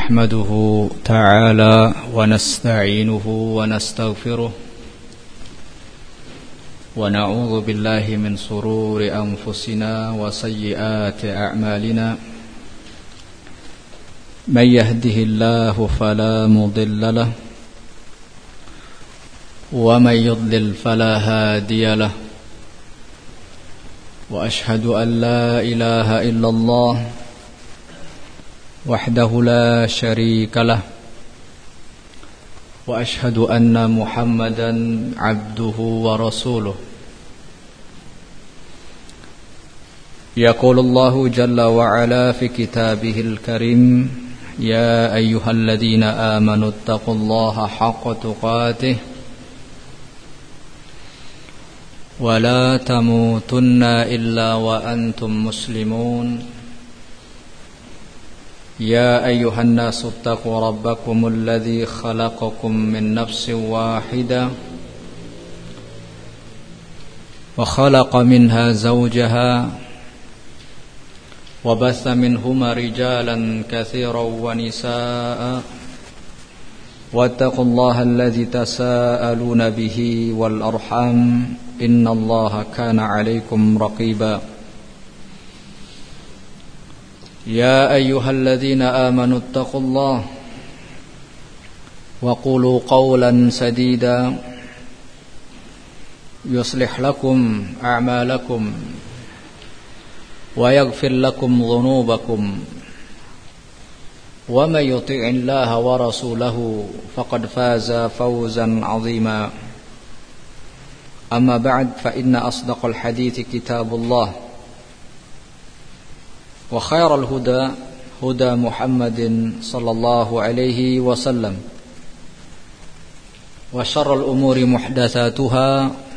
نحمده تعالى ونستعينه ونستغفره ونعوذ بالله من شرور أنفسنا وسيئات أعمالنا من يهده الله فلا مضل له ومن يضلل فلا هادي له وأشهد أن لا إله إلا الله وحده لا شريك له وأشهد أن محمدا عبده ورسوله يقول الله جل وعلا في كتابه الكريم يا أيها الذين آمنوا اتقوا الله حق تقاته ولا تموتن إلا وأنتم مسلمون يا أيها الناس اتقوا ربكم الذي خلقكم من نفس واحدة وخلق منها زوجها وبث منهما رجالا كثيرا ونساء واتقوا الله الذي تساءلون به والأرحام إن الله كان عليكم رقيبا يا أيها الذين آمنوا اتقوا الله وقولوا قولا سديدا يصلح لكم أعمالكم ويغفر لكم ذنوبكم ومن يطع الله ورسوله فقد فاز فوزا عظيما أما بعد فإن أصدق الحديث كتاب الله وخير الهدى هدى محمد صلى الله عليه وسلم وشر الأمور محدثاتها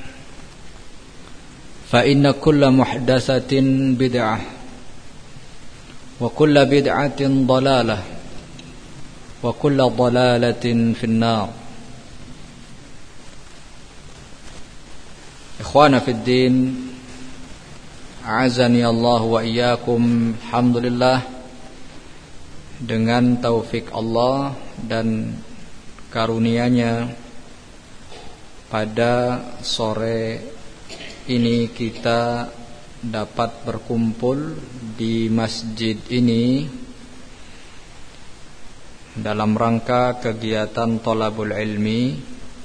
فإن كل محدثة بدعة وكل بدعة ضلالة وكل ضلالة في النار إخوانا في الدين A'azani Allah wa iyyakum. Alhamdulillah, dengan taufik Allah dan karunia-Nya pada sore ini kita dapat berkumpul di masjid ini dalam rangka kegiatan thalabul ilmi.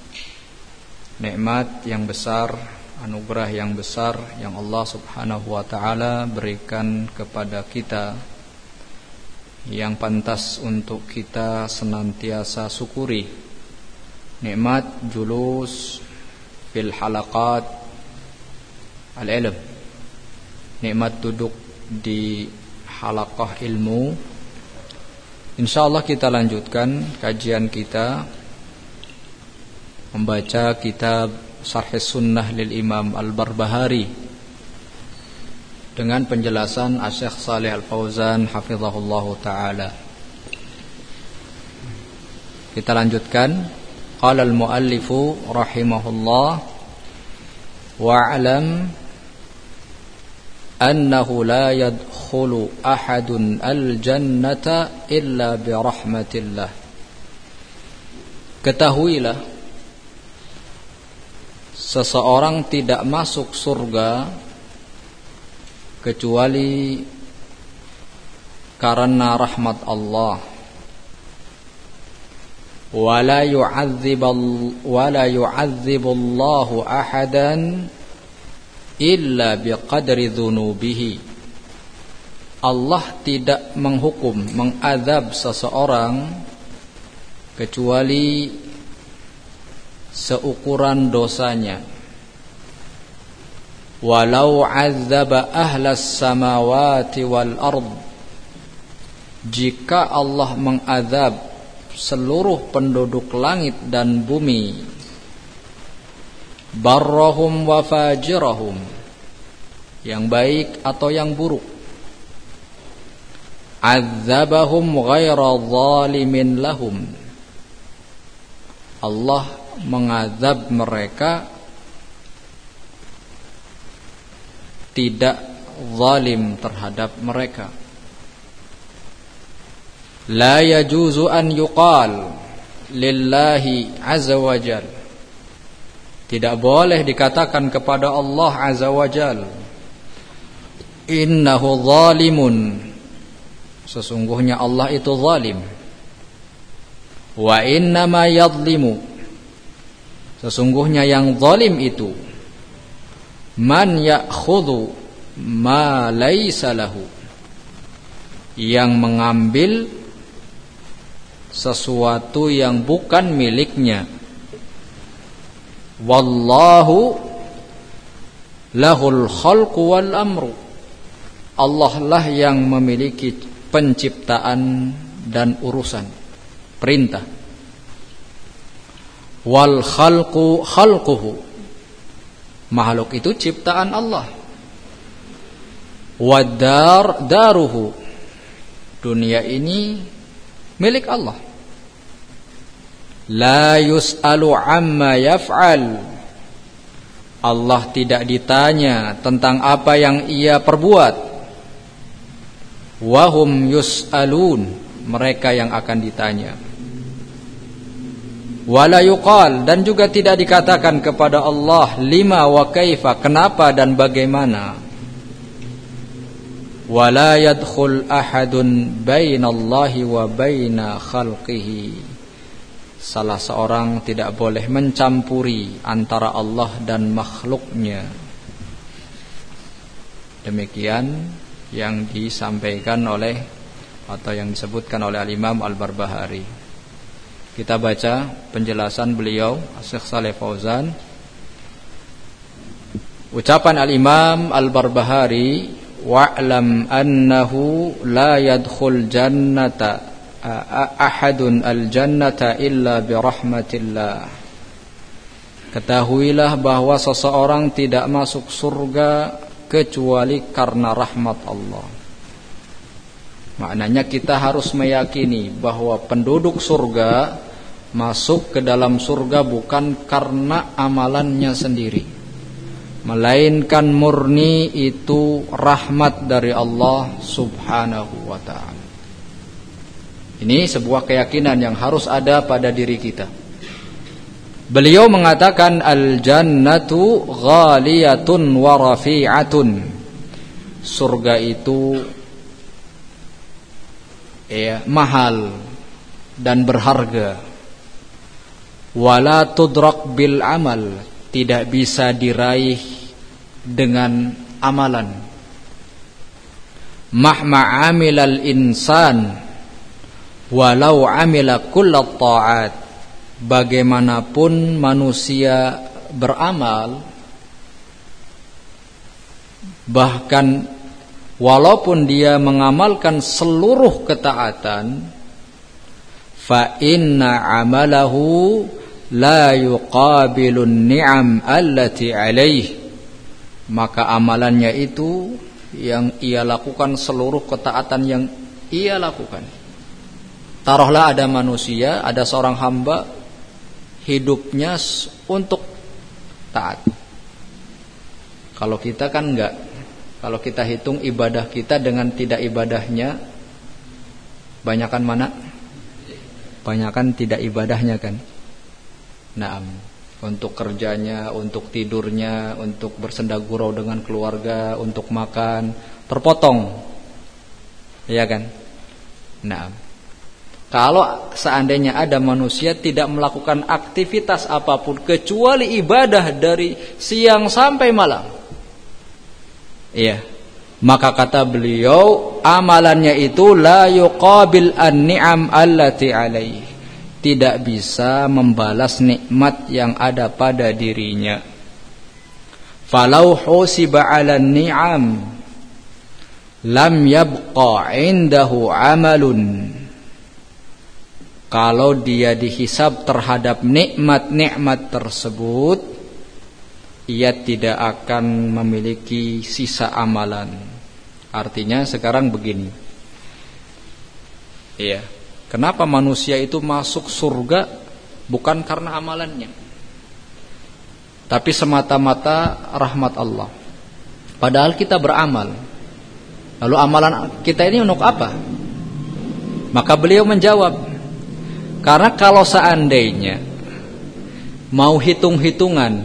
Nikmat yang besar, anugerah yang besar yang Allah subhanahu wa ta'ala berikan kepada kita, yang pantas untuk kita senantiasa syukuri. Nikmat julus fil halaqat al-ilm, nikmat duduk di halaqah ilmu. InsyaAllah kita lanjutkan kajian kita membaca kitab Syarh Sunnah lil Imam Al-Barbahari dengan penjelasan Asy-Syaikh Shalih Al-Fauzan hafizahullahu taala. Kita lanjutkan. Qala al-muallifu rahimahullah wa'lam annahu la yadkhulu ahadun al-jannata illa bi rahmatillah. Ketahuilah, seseorang tidak masuk surga kecuali karena rahmat Allah. Wala yu'adzibullahu ahadan illa biqadri dzunubihi. Allah tidak menghukum, mengazab seseorang kecuali seukuran dosanya. Walau azaba ahlas samawati wal ard, jika Allah mengazab seluruh penduduk langit dan bumi, barrahum wa fajirahum, yang baik atau yang buruk, azabahum ghaira zalimin lahum, Allah mengazab mereka tidak zalim terhadap mereka. La yajuzu an yuqal lillahi azza wa jal. Tidak boleh dikatakan kepada Allah azza wa jal, innahu zalimun, sesungguhnya Allah itu zalim. Wa innama yadlimu, sesungguhnya yang zalim itu man ya'khudhu ma laysa lahu, yang mengambil sesuatu yang bukan miliknya. Wallahu lahul khalqu wal amru, Allah lah yang memiliki penciptaan dan urusan, perintah. Wal khalqu khalquhu, makhluk itu ciptaan Allah. Wadar daruhu, dunia ini milik Allah. La yus'alu amma yaf'al, Allah tidak ditanya tentang apa yang ia perbuat. Wahum yus'alun, mereka yang akan ditanya. Wala yuqal, dan juga tidak dikatakan kepada Allah lima wa kaifa, kenapa dan bagaimana. Wala yadkhul ahadun bainallahi wa baina khalqihi, salah seorang tidak boleh mencampuri antara Allah dan makhluknya. Demikian yang disampaikan oleh atau yang disebutkan oleh Al-Imam Al-Barbahari. Kita baca penjelasan beliau Syekh Shalih Fauzan. Ucapan Al-Imam Al-Barbahari, wa'lam annahu la yadkhul jannata ahadun al-jannata illa birahmatillah. Ketahuilah bahwa seseorang tidak masuk surga kecuali karena rahmat Allah. Maknanya kita harus meyakini bahwa penduduk surga masuk ke dalam surga bukan karena amalannya sendiri, melainkan murni itu rahmat dari Allah subhanahu wa ta'ala. Ini sebuah keyakinan yang harus ada pada diri kita. Beliau mengatakan al-jannatu ghaliyatun wa rafi'atun, surga itu mahal dan berharga. Wala tudrak bil amal, tidak bisa diraih dengan amalan. Mahma amilal insan walau amila kullat ta'at, bagaimanapun manusia beramal, bahkan walaupun dia mengamalkan seluruh ketaatan, fa inna amalahu la yuqabilun ni'am allati alaih, maka amalannya itu yang ia lakukan, seluruh ketaatan yang ia lakukan. Taruhlah ada manusia, ada seorang hamba hidupnya untuk taat. Kalau kita kan enggak. Kalau kita hitung ibadah kita dengan tidak ibadahnya, banyakan mana? Banyakan tidak ibadahnya kan. Naam. Untuk kerjanya, untuk tidurnya, untuk bersenda gurau dengan keluarga, untuk makan, terpotong. Iya kan? Naam. Kalau seandainya ada manusia tidak melakukan aktivitas apapun kecuali ibadah dari siang sampai malam, iya, maka kata beliau amalannya itu la yuqabil an-ni'am allati alaihi, tidak bisa membalas nikmat yang ada pada dirinya. Falau husiba 'alan ni'am lam yabqa 'indahu 'amalun, kalau dia dihisab terhadap nikmat-nikmat tersebut, ia tidak akan memiliki sisa amalan. Artinya sekarang begini, iya, kenapa manusia itu masuk surga bukan karena amalannya, tapi semata-mata rahmat Allah. Padahal kita beramal. Lalu amalan kita ini untuk apa? Maka beliau menjawab, karena kalau seandainya mau hitung-hitungan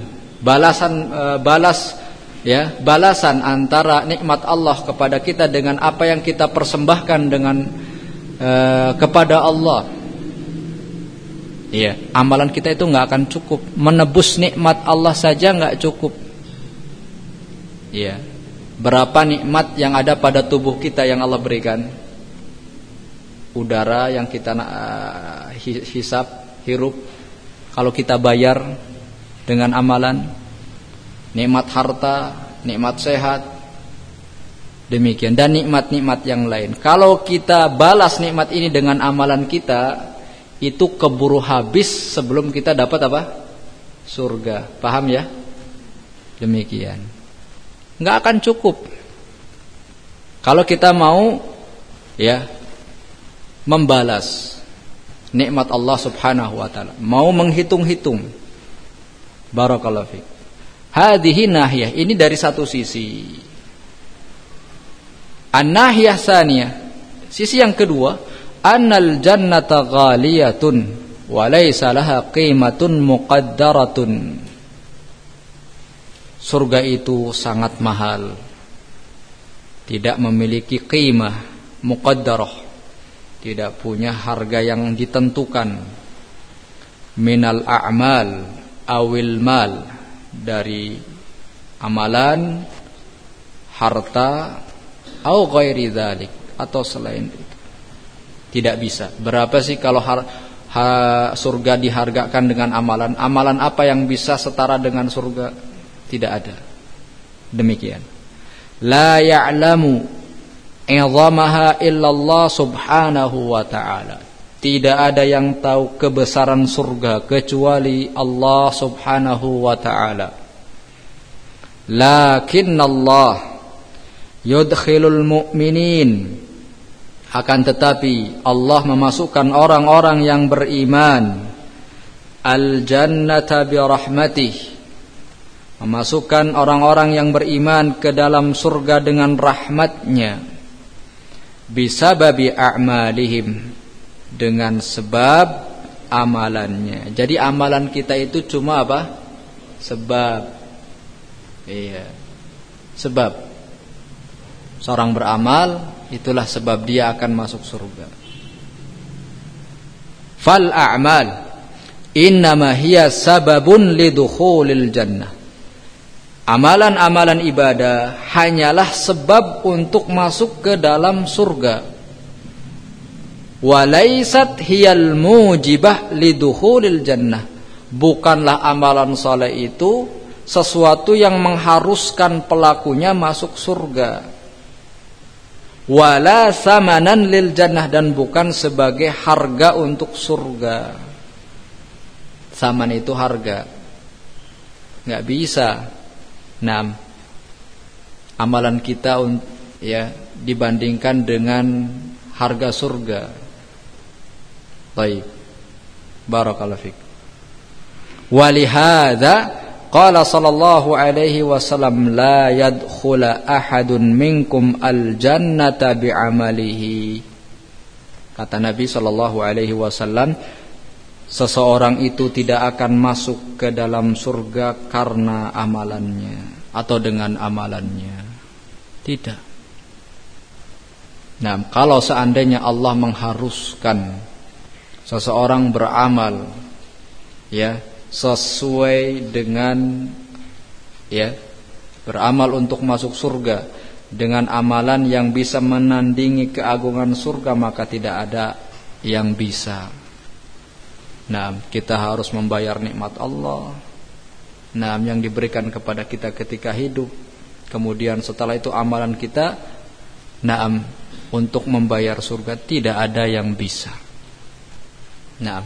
balasan antara nikmat Allah kepada kita dengan apa yang kita persembahkan dengan kepada Allah, ya, amalan kita itu nggak akan cukup. Menebus nikmat Allah saja nggak cukup. Ya, berapa nikmat yang ada pada tubuh kita yang Allah berikan? Udara yang kita hisap, hirup, kalau kita bayar dengan amalan, nikmat harta, nikmat sehat, demikian, dan nikmat-nikmat yang lain. Kalau kita balas nikmat ini dengan amalan kita, itu keburu habis sebelum kita dapat apa? Surga. Paham ya? Demikian. Nggak akan cukup. Kalau kita mau ya membalas nikmat Allah Subhanahu wa taala, mau menghitung-hitung. Barakallahu fiik. Hadhihi nahiyah, ini dari satu sisi. An-nahiyah tsaniyah, sisi yang kedua, annal jannata ghaliyatun wa laysa laha qimatun muqaddaratun. Surga itu sangat mahal, tidak memiliki qimah muqaddarah, tidak punya harga yang ditentukan. Minal a'mal awil mal, dari amalan, harta, au ghairi dzalik, atau selain itu. Tidak bisa. Berapa sih kalau surga dihargakan dengan amalan? Amalan apa yang bisa setara dengan surga? Tidak ada. Demikian. La ya'lamu 'idhamaha illallah subhanahu wa ta'ala. Tidak ada yang tahu kebesaran surga kecuali Allah subhanahu wa ta'ala. Lakinnallah yudkhilul mu'minin, akan tetapi Allah memasukkan orang-orang yang beriman al-jannata bi rahmatih, memasukkan orang-orang yang beriman ke dalam surga dengan rahmatnya, bisababi a'malihim, dengan sebab amalannya. Jadi amalan kita itu cuma apa? Sebab. Iya. Sebab. Seorang beramal, itulah sebab dia akan masuk surga. Fal a'mal innama hiya sababun lidukhulil jannah. Amalan-amalan ibadah hanyalah sebab untuk masuk ke dalam surga. Walaysat hiyal mujibah lidukhulil jannah. Bukanlah amalan saleh itu sesuatu yang mengharuskan pelakunya masuk surga. Wala samanan lil jannah, dan bukan sebagai harga untuk surga. Saman itu harga. Enggak bisa. Nah, amalan kita ya dibandingkan dengan harga surga. Baik. Barakallahu fiik. Walihadza qala sallallahu alaihi wasallam la yadkhula ahadun minkum al-jannata bi'amalihi. Kata Nabi sallallahu alaihi wasallam, seseorang itu tidak akan masuk ke dalam surga karena amalannya atau dengan amalannya. Tidak. Nah, kalau seandainya Allah mengharuskan seseorang beramal ya sesuai dengan ya beramal untuk masuk surga dengan amalan yang bisa menandingi keagungan surga, maka tidak ada yang bisa. Nah, kita harus membayar nikmat Allah, nah, yang diberikan kepada kita ketika hidup. Kemudian setelah itu amalan kita, nah, untuk membayar surga tidak ada yang bisa. Nah,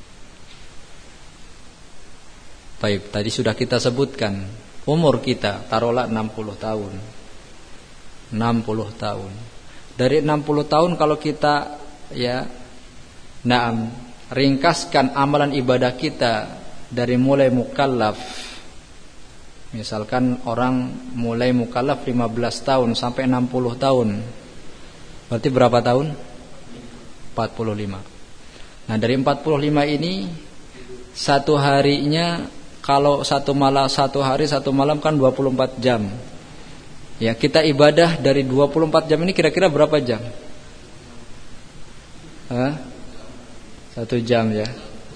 baik, tadi sudah kita sebutkan umur kita, taruhlah 60 tahun. 60 tahun. Dari 60 tahun kalau kita ya ringkaskan amalan ibadah kita dari mulai mukallaf. Misalkan orang mulai mukallaf 15 tahun sampai 60 tahun. Berarti berapa tahun? 45. Nah, dari 45 ini satu harinya, kalau satu hari satu malam kan 24 jam. Ya, kita ibadah dari 24 jam ini kira-kira berapa jam? 1 jam ya.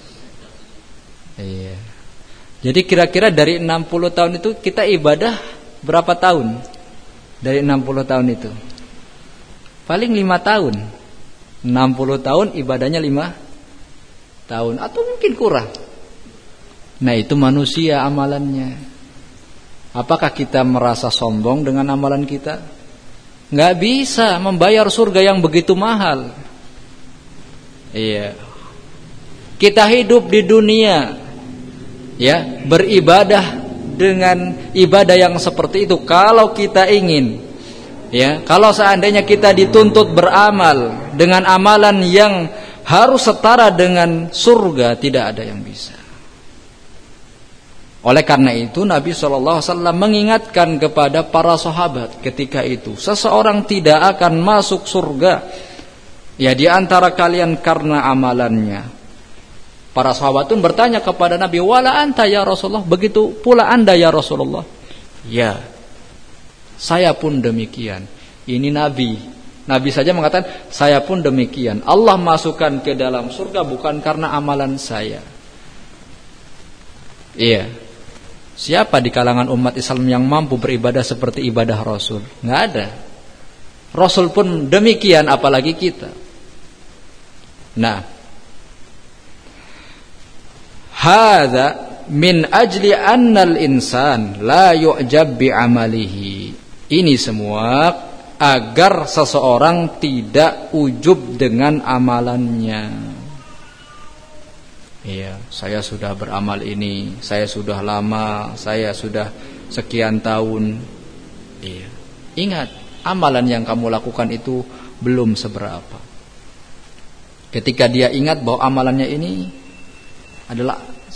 Iya. Jadi kira-kira dari 60 tahun itu kita ibadah berapa tahun? Dari 60 tahun itu paling 5 tahun. 60 tahun ibadahnya 5 tahun atau mungkin kurang. Nah, itu manusia amalannya. Apakah kita merasa sombong dengan amalan kita? Nggak bisa membayar surga yang begitu mahal. Iya. Kita hidup di dunia, ya, beribadah dengan ibadah yang seperti itu. Kalau kita ingin, ya, kalau seandainya kita dituntut beramal dengan amalan yang harus setara dengan surga, tidak ada yang bisa. Oleh karena itu Nabi SAW mengingatkan kepada para sahabat ketika itu, seseorang tidak akan masuk surga, ya, di antara kalian karena amalannya. Para sahabat pun bertanya kepada Nabi, wala anta ya Rasulullah, begitu pula anda ya Rasulullah. Ya, saya pun demikian. Ini Nabi saja mengatakan, saya pun demikian. Allah masukkan ke dalam surga bukan karena amalan saya. Iya. Siapa di kalangan umat Islam yang mampu beribadah seperti ibadah Rasul? Nggak ada. Rasul pun demikian, apalagi kita. Nah, hadza min ajli annal insan la yu'jab bi amalihi. Ini semua agar seseorang tidak ujub dengan amalannya. Iya, saya sudah beramal ini, saya sudah lama, saya sudah sekian tahun. Iya. Ingat, amalan yang kamu lakukan itu belum seberapa. Ketika dia ingat bahwa amalannya ini adalah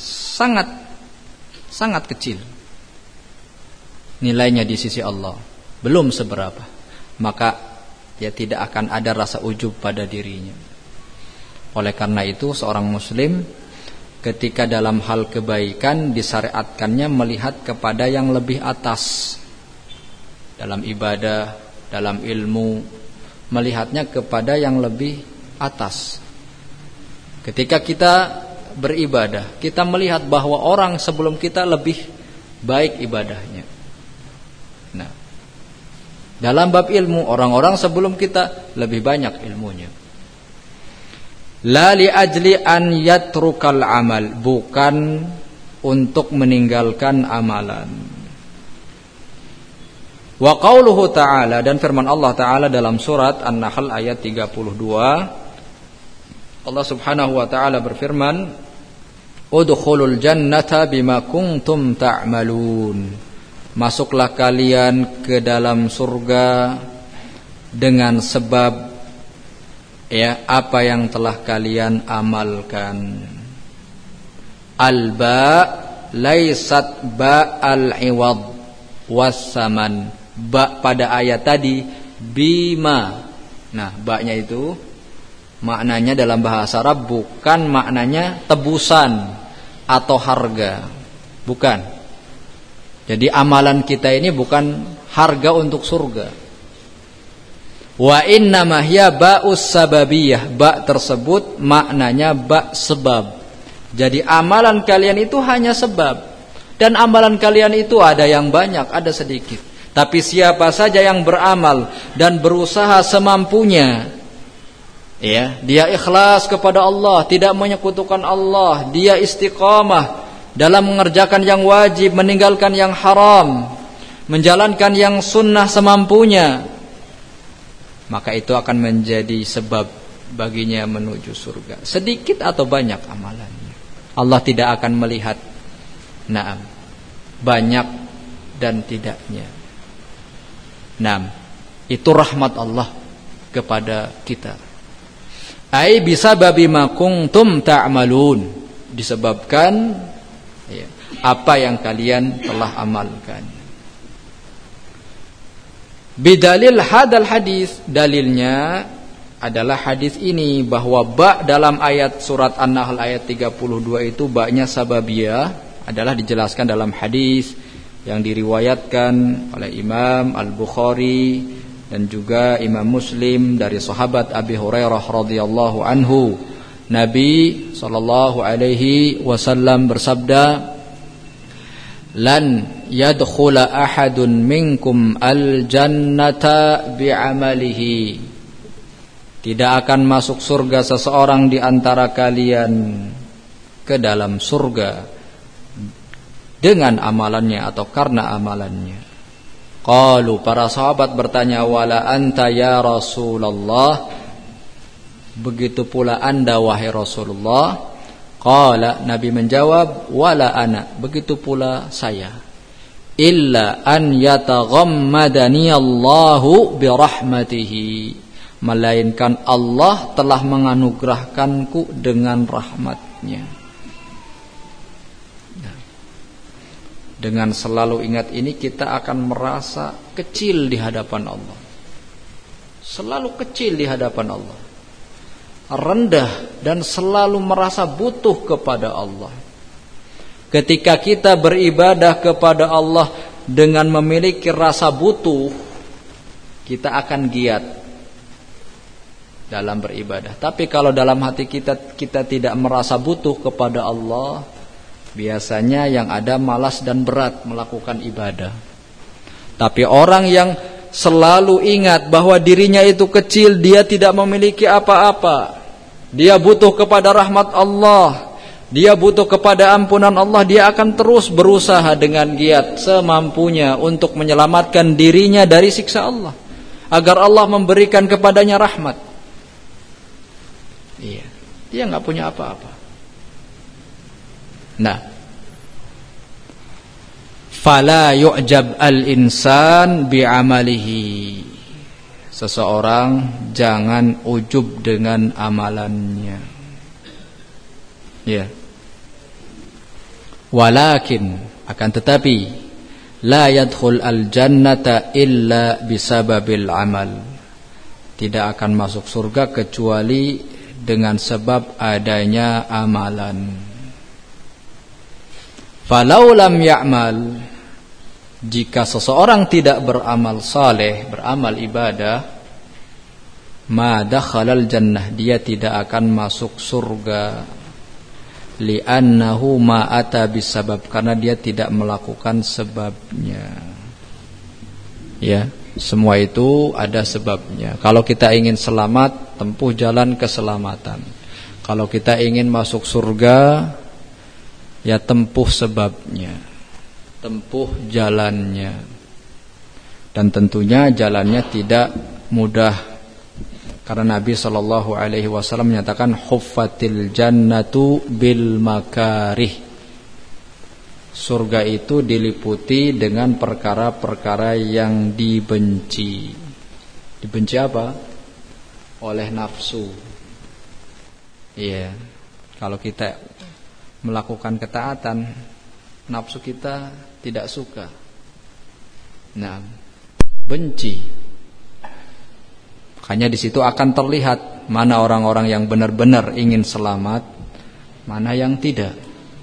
sangat kecil nilainya di sisi Allah, belum seberapa, maka dia tidak akan ada rasa ujub pada dirinya. Oleh karena itu seorang muslim ketika dalam hal kebaikan disyariatkannya melihat kepada yang lebih atas. Dalam ibadah, dalam ilmu, melihatnya kepada yang lebih atas. Ketika kita beribadah, kita melihat bahwa orang sebelum kita lebih baik ibadahnya. Nah, dalam bab ilmu, orang-orang sebelum kita lebih banyak ilmunya. La li ajli an yatrukal amal, bukan untuk meninggalkan amalan. Wa qauluhu ta'ala, dan firman Allah Ta'ala dalam surat An-Nahl ayat 32, Allah Subhanahu wa ta'ala berfirman, udkhulul jannata bima kuntum ta'malun, masuklah kalian ke dalam surga dengan sebab, ya, apa yang telah kalian amalkan. Al-ba laisat ba al-iwad was-saman. Ba pada ayat tadi bima. Nah, ba-nya itu maknanya dalam bahasa Arab bukan maknanya tebusan atau harga. Bukan. Jadi amalan kita ini bukan harga untuk surga. Wa innama hiya ba'us sababiyah. Ba tersebut maknanya ba sebab. Jadi amalan kalian itu hanya sebab. Dan amalan kalian itu ada yang banyak, ada sedikit. Tapi siapa saja yang beramal dan berusaha semampunya, ya, dia ikhlas kepada Allah, tidak menyekutukan Allah, dia istiqamah dalam mengerjakan yang wajib, meninggalkan yang haram, menjalankan yang sunnah semampunya, maka itu akan menjadi sebab baginya menuju surga. Sedikit atau banyak amalannya, Allah tidak akan melihat banyak dan tidaknya. Itu rahmat Allah kepada kita. Ai bisababi ma kuntum ta'malun, disebabkan, ya, apa yang kalian telah amalkan. Bidalil hadal hadis, dalilnya adalah hadis ini, bahwa ba dalam ayat surat An-Nahl ayat 32 itu ba-nya sababiyah, adalah dijelaskan dalam hadis yang diriwayatkan oleh Imam Al-Bukhari dan juga Imam Muslim dari sahabat Abi Hurairah radhiyallahu anhu. Nabi sallallahu alaihi wasallam bersabda, "Lan yadkhula ahadun minkum al-jannata bi'amalihi." Tidak akan masuk surga seseorang di antara kalian ke dalam surga dengan amalannya atau karena amalannya. Qalu, para sahabat bertanya, "Wala anta ya Rasulullah?" Begitu pula Anda wahai Rasulullah. Qala, Nabi menjawab, "Wala ana." Begitu pula saya. Illa an yataghammadani Allahu birahmatihi. Melainkan Allah telah menganugerahkanku dengan rahmatnya. Dengan selalu ingat ini, kita akan merasa kecil di hadapan Allah. Selalu kecil di hadapan Allah, rendah, dan selalu merasa butuh kepada Allah. Ketika kita beribadah kepada Allah dengan memiliki rasa butuh, kita akan giat dalam beribadah. Tapi kalau dalam hati kita tidak merasa butuh kepada Allah, biasanya yang ada malas dan berat melakukan ibadah. Tapi orang yang selalu ingat bahwa dirinya itu kecil, dia tidak memiliki apa-apa, dia butuh kepada rahmat Allah, dia butuh kepada ampunan Allah, dia akan terus berusaha dengan giat semampunya untuk menyelamatkan dirinya dari siksa Allah, agar Allah memberikan kepadanya rahmat. Iya, dia nggak punya apa-apa. Nah, fala yu'jab al-insan bi'amalihi. Seseorang jangan ujub dengan amalannya. Ya. Walakin, akan tetapi, la yadkhul al-jannata illa bisababil amal. Tidak akan masuk surga kecuali dengan sebab adanya amalan. Falau lam ya'mal, jika seseorang tidak beramal saleh, beramal ibadah, ma dakhalal jannah, dia tidak akan masuk surga. Li'annahu ma ata bisabab, karena dia tidak melakukan sebabnya. Ya, semua itu ada sebabnya. Kalau kita ingin selamat, tempuh jalan keselamatan. Kalau kita ingin masuk surga, ya tempuh sebabnya, tempuh jalannya. Dan tentunya jalannya tidak mudah, karena Nabi SAW menyatakan huffatil jannatu bil makarih. Surga itu diliputi dengan perkara-perkara yang dibenci. Dibenci apa? Oleh nafsu. Iya. Kalau kita melakukan ketaatan, nafsu kita tidak suka. Nah, benci. Makanya di situ akan terlihat mana orang-orang yang benar-benar ingin selamat, mana yang tidak.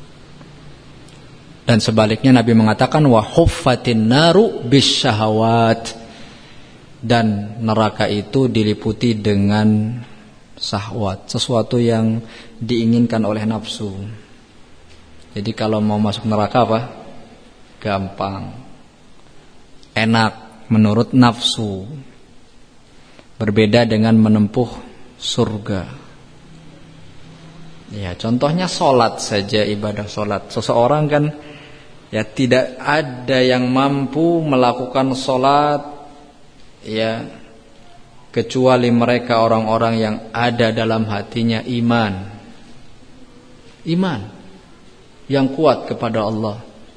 Dan sebaliknya Nabi mengatakan wa huffatin naru bisyahawat, dan neraka itu diliputi dengan syahwat, sesuatu yang diinginkan oleh nafsu. Jadi kalau mau masuk neraka apa? Gampang, enak menurut nafsu. Berbeda dengan menempuh surga. Ya, contohnya sholat saja, ibadah sholat. Seseorang kan ya tidak ada yang mampu melakukan sholat ya kecuali mereka orang-orang yang ada dalam hatinya iman yang kuat kepada Allah.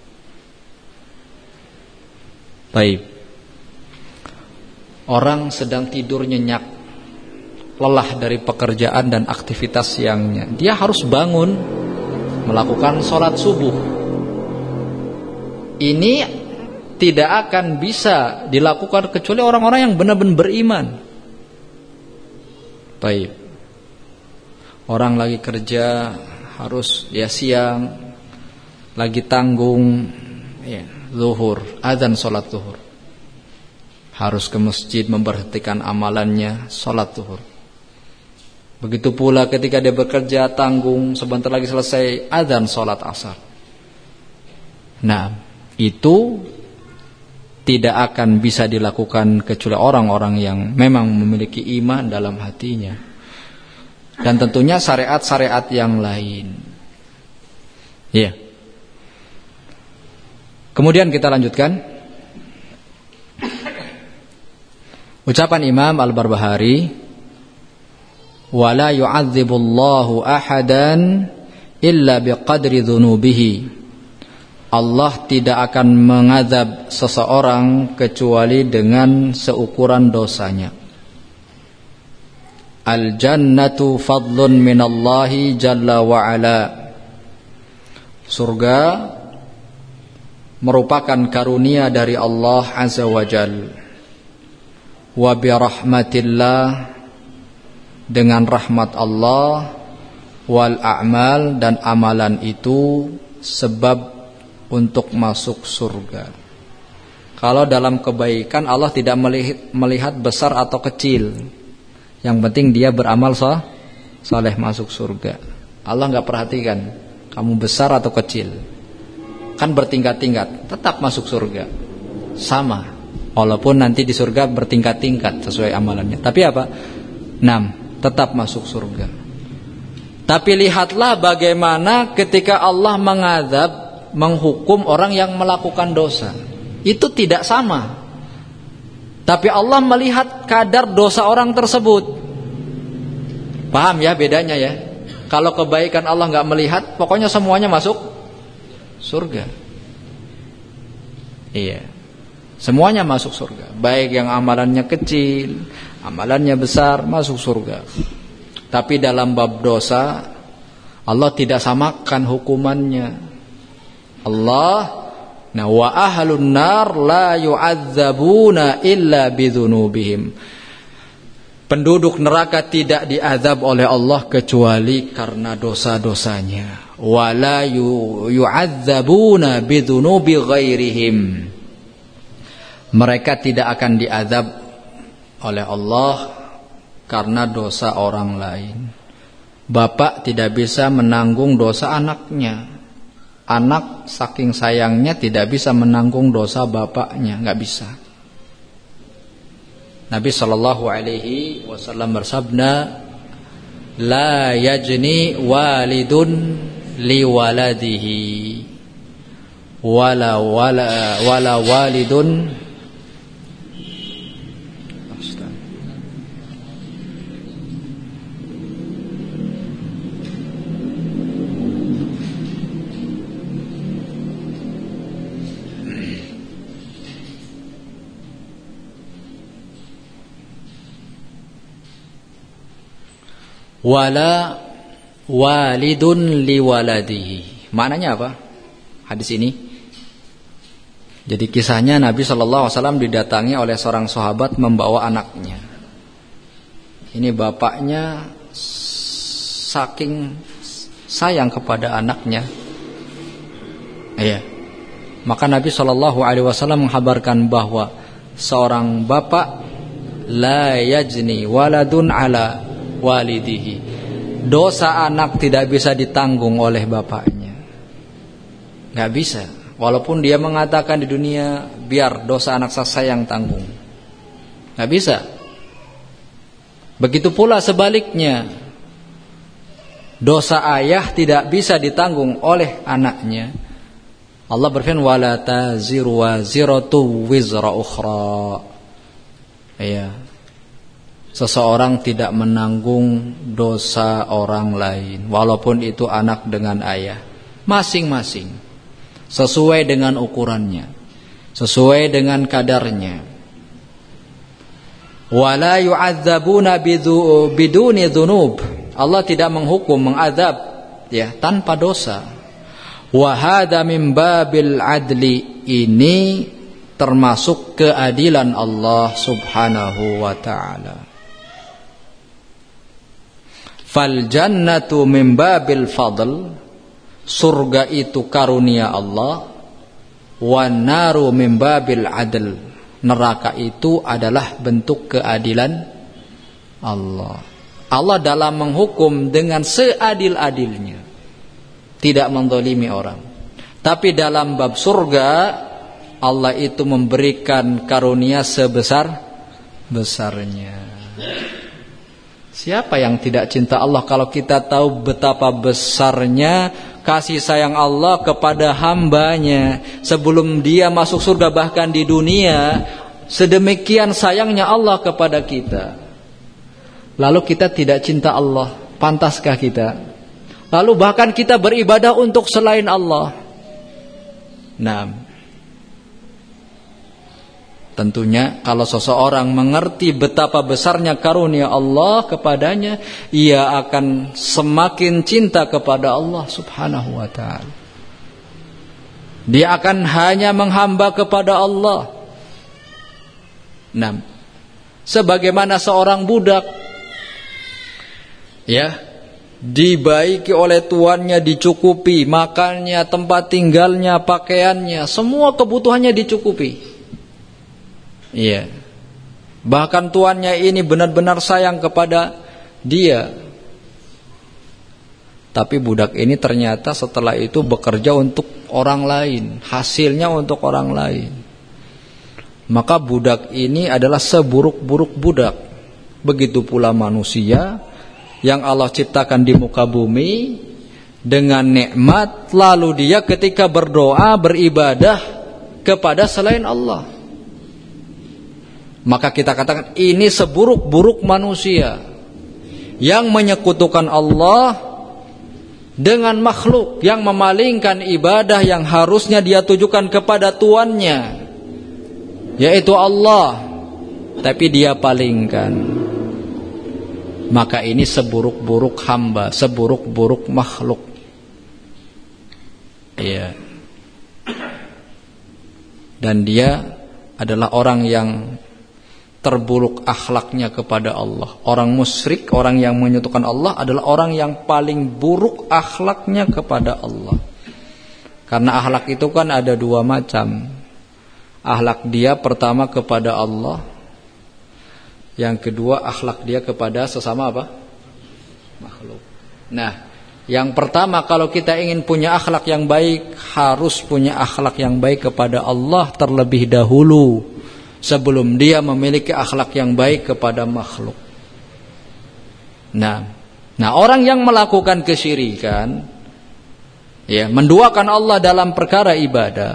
Baik. Orang sedang tidur nyenyak, lelah dari pekerjaan dan aktivitas siangnya, dia harus bangun melakukan sholat subuh. Ini tidak akan bisa dilakukan kecuali orang-orang yang benar-benar beriman. Taib. Orang lagi kerja harus dia siang, lagi tanggung ya, zuhur, azan salat zuhur. Harus ke masjid memberhentikan amalannya, salat zuhur. Begitu pula ketika dia bekerja tanggung, sebentar lagi selesai azan salat asar. Nah, itu tidak akan bisa dilakukan kecuali orang-orang yang memang memiliki iman dalam hatinya. Dan tentunya syariat-syariat yang lain. Ya. Kemudian kita lanjutkan. Ucapan Imam Al-Barbahari, "Wala yu'adzibullahu ahadan illa biqadri dzunubihi." Allah tidak akan mengazab seseorang kecuali dengan seukuran dosanya. Al-jannatu fadlun minallahi jalla wa ala. Surga merupakan karunia dari Allah azza wa jalla. Wa bi rahmatillah, dengan rahmat Allah, wal a'mal, dan amalan itu sebab untuk masuk surga. Kalau dalam kebaikan Allah tidak melihat besar atau kecil. Yang penting dia beramal saleh masuk surga. Allah enggak perhatikan kamu besar atau kecil. Kan bertingkat-tingkat, tetap masuk surga. Sama. Walaupun nanti di surga bertingkat-tingkat sesuai amalannya. Tapi apa? 6, tetap masuk surga. Tapi lihatlah bagaimana ketika Allah mengazab, menghukum orang yang melakukan dosa. Itu tidak sama. Tapi Allah melihat kadar dosa orang tersebut. Paham ya bedanya ya? Kalau kebaikan Allah enggak melihat, pokoknya semuanya masuk surga. Iya. Semuanya masuk surga. Baik yang amalannya kecil, amalannya besar, masuk surga. Tapi dalam bab dosa, Allah tidak samakan hukumannya. Allah, nah, wa ahlun nar la yu'adzabuna illa bidzunubihim. Penduduk neraka tidak diazab oleh Allah kecuali karena dosa-dosanya. Wa la yu'adzabuna bidzunubi ghairihim. Mereka tidak akan diazab oleh Allah karena dosa orang lain. Bapak tidak bisa menanggung dosa anaknya. Anak saking sayangnya tidak bisa menanggung dosa bapaknya, nggak bisa. Nabi SAW bersabda, "La yajni walidun liwaladihi, wala walidun." Wala walidun liwaladihi. Maknanya apa hadis ini? Jadi kisahnya Nabi SAW didatangi oleh seorang sahabat membawa anaknya. Ini bapaknya saking sayang kepada anaknya. Iya. Maka Nabi SAW menghabarkan bahwa seorang bapak la yajni waladun ala walidihi. Dosa anak tidak bisa ditanggung oleh bapaknya. Gak bisa. Walaupun dia mengatakan di dunia, biar dosa anak saya yang tanggung. Gak bisa. Begitu pula sebaliknya. Dosa ayah tidak bisa ditanggung oleh anaknya. Allah berfirman, wala taziru waziratu wizra ukhra. Ya. Seseorang tidak menanggung dosa orang lain, walaupun itu anak dengan ayah. Masing-masing sesuai dengan ukurannya, sesuai dengan kadarnya. Wala yu'adzabuna biduni dzunub. Allah tidak menghukum, mengazab ya tanpa dosa. Wa hadza min babil adli. Ini termasuk keadilan Allah Subhanahu wa taala. Fal jannatu min babil fadl, surga itu karunia Allah. Wan naru min babil adl, neraka itu adalah bentuk keadilan Allah. Allah dalam menghukum dengan seadil-adilnya, tidak menzalimi orang. Tapi dalam bab surga, Allah itu memberikan karunia sebesar-besarnya. Siapa yang tidak cinta Allah kalau kita tahu betapa besarnya kasih sayang Allah kepada hambanya. Sebelum dia masuk surga, bahkan di dunia, sedemikian sayangnya Allah kepada kita. Lalu kita tidak cinta Allah, pantaskah kita? Lalu bahkan kita beribadah untuk selain Allah. Nah, tentunya kalau seseorang mengerti betapa besarnya karunia Allah kepadanya, ia akan semakin cinta kepada Allah Subhanahu wa ta'ala. Dia akan hanya menghamba kepada Allah. Nah, sebagaimana seorang budak, dibaiki oleh tuannya, dicukupi makannya, tempat tinggalnya, pakaiannya, semua kebutuhannya dicukupi. Bahkan tuannya ini benar-benar sayang kepada dia. Tapi budak ini ternyata setelah itu bekerja untuk orang lain, hasilnya untuk orang lain. Maka budak ini adalah seburuk-buruk budak. Begitu pula manusia yang Allah ciptakan di muka bumi dengan nikmat, lalu dia ketika berdoa, beribadah kepada selain Allah, maka kita katakan ini seburuk-buruk manusia yang menyekutukan Allah dengan makhluk, yang memalingkan ibadah yang harusnya dia tujukan kepada tuannya, yaitu Allah, tapi dia palingkan. Maka ini seburuk-buruk hamba, seburuk-buruk makhluk. Dan dia adalah orang yang terburuk akhlaknya kepada Allah. Orang musyrik, orang yang menyekutukan Allah adalah orang yang paling buruk akhlaknya kepada Allah. Karena akhlak itu kan ada dua macam. Akhlak dia pertama kepada Allah, yang kedua akhlak dia kepada sesama makhluk. Nah, yang pertama, kalau kita ingin punya akhlak yang baik, harus punya akhlak yang baik kepada Allah terlebih dahulu, sebelum dia memiliki akhlak yang baik kepada makhluk. Nah, orang yang melakukan kesyirikan, menduakan Allah dalam perkara ibadah,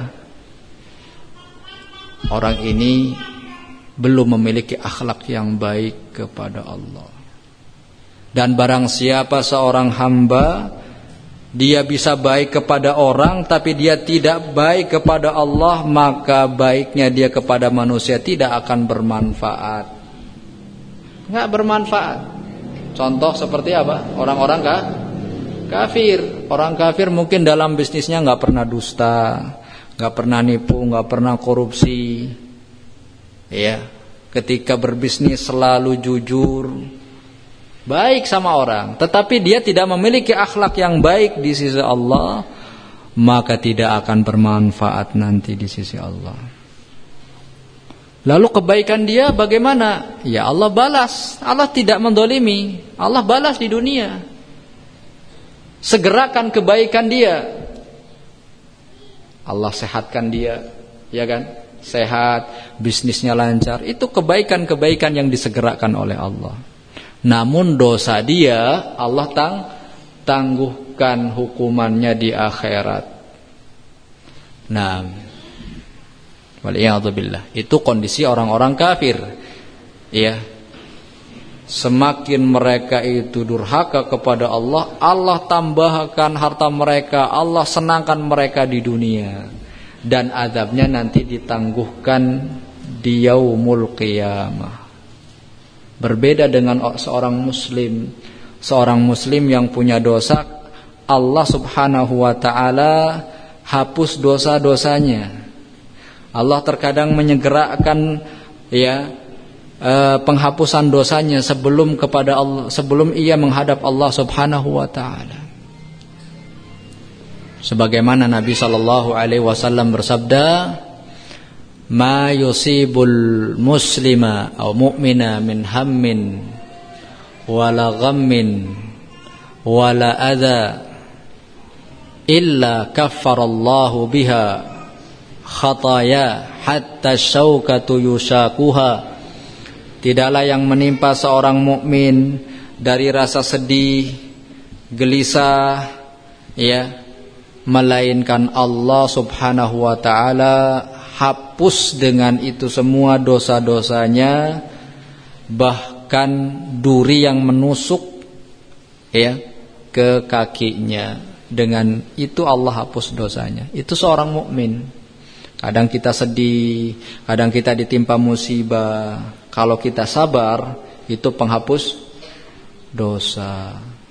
orang ini belum memiliki akhlak yang baik kepada Allah. Dan barang siapa seorang hamba, dia bisa baik kepada orang, tapi dia tidak baik kepada Allah, maka baiknya dia kepada manusia tidak akan bermanfaat. Nggak bermanfaat. Contoh seperti apa? Orang-orang kafir. Orang kafir mungkin dalam bisnisnya nggak pernah dusta, nggak pernah nipu, nggak pernah korupsi. Ketika berbisnis selalu jujur, baik sama orang, tetapi dia tidak memiliki akhlak yang baik di sisi Allah, maka tidak akan bermanfaat nanti di sisi Allah. Lalu kebaikan dia bagaimana? Ya Allah balas. Allah tidak mendolimi, Allah balas di dunia. Segerakan kebaikan dia, Allah sehatkan dia, ya kan? Sehat, bisnisnya lancar, itu kebaikan-kebaikan yang disegerakan oleh Allah. Namun dosa dia, Allah tangguhkan hukumannya di akhirat. Nah, waliyadzubillah, itu kondisi orang-orang kafir. Semakin mereka itu durhaka kepada Allah, Allah tambahkan harta mereka, Allah senangkan mereka di dunia. Dan azabnya nanti ditangguhkan di yaumul qiyamah. Berbeda dengan seorang muslim. Seorang muslim yang punya dosa, Allah subhanahu wa ta'ala hapus dosa-dosanya. Allah terkadang menyegerakan penghapusan dosanya sebelum kepada Allah, sebelum ia menghadap Allah Subhanahu wa taala. Sebagaimana Nabi sallallahu alaihi wasallam bersabda, "Ma yusibul muslima aw mu'mina min hammin wala ghammin wala adza illa kaffarallahu biha khataya hatta syaukatu yushakuha." Tidaklah yang menimpa seorang mukmin dari rasa sedih, gelisah, ya, melainkan Allah Subhanahu wa taala hapus dengan itu semua dosa-dosanya, bahkan duri yang menusuk, ya, ke kakinya. Dengan itu Allah hapus dosanya. Itu seorang mukmin. Kadang kita sedih, kadang kita ditimpa musibah. Kalau kita sabar, itu penghapus dosa.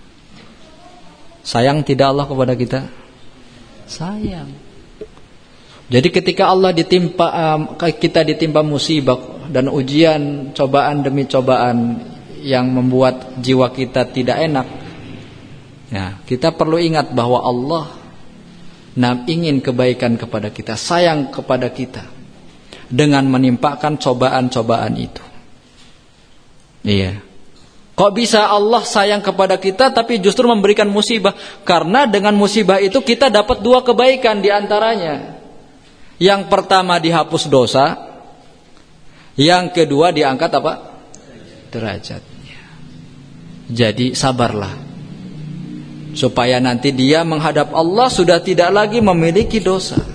Sayang tidak Allah kepada kita? Sayang. Jadi ketika kita ditimpa musibah dan ujian, cobaan demi cobaan yang membuat jiwa kita tidak enak, ya, kita perlu ingat bahwa Allah ingin kebaikan kepada kita, sayang kepada kita dengan menimpakan cobaan-cobaan itu. Iya. Kok bisa Allah sayang kepada kita tapi justru memberikan musibah? Karena dengan musibah itu kita dapat dua kebaikan di antaranya. Yang pertama dihapus dosa, yang kedua diangkat apa? Derajatnya. Jadi sabarlah, supaya nanti dia menghadap Allah sudah tidak lagi memiliki dosa.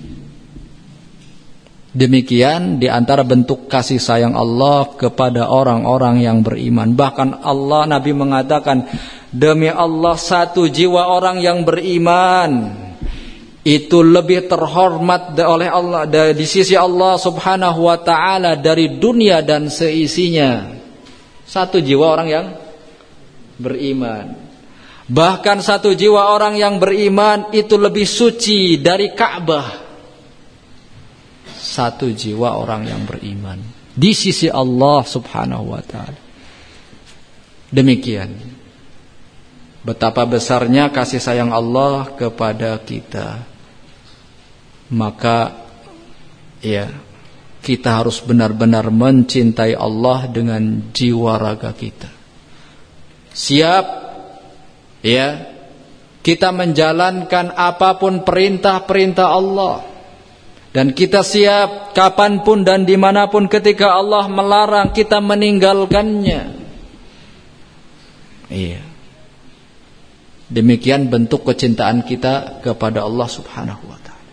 Demikian di antara bentuk kasih sayang Allah kepada orang-orang yang beriman. Bahkan Allah, Nabi mengatakan, demi Allah, satu jiwa orang yang beriman itu lebih terhormat oleh Allah di sisi Allah Subhanahu wa taala dari dunia dan seisinya. Satu jiwa orang yang beriman. Bahkan satu jiwa orang yang beriman itu lebih suci dari Ka'bah. Satu jiwa orang yang beriman di sisi Allah Subhanahu wa taala. Demikian betapa besarnya kasih sayang Allah kepada kita. Maka ya, kita harus benar-benar mencintai Allah dengan jiwa raga kita. Siap, ya, kita menjalankan apapun perintah-perintah Allah. Dan kita siap kapanpun dan dimanapun ketika Allah melarang kita meninggalkannya. Iya. Demikian bentuk kecintaan kita kepada Allah Subhanahu wa taala.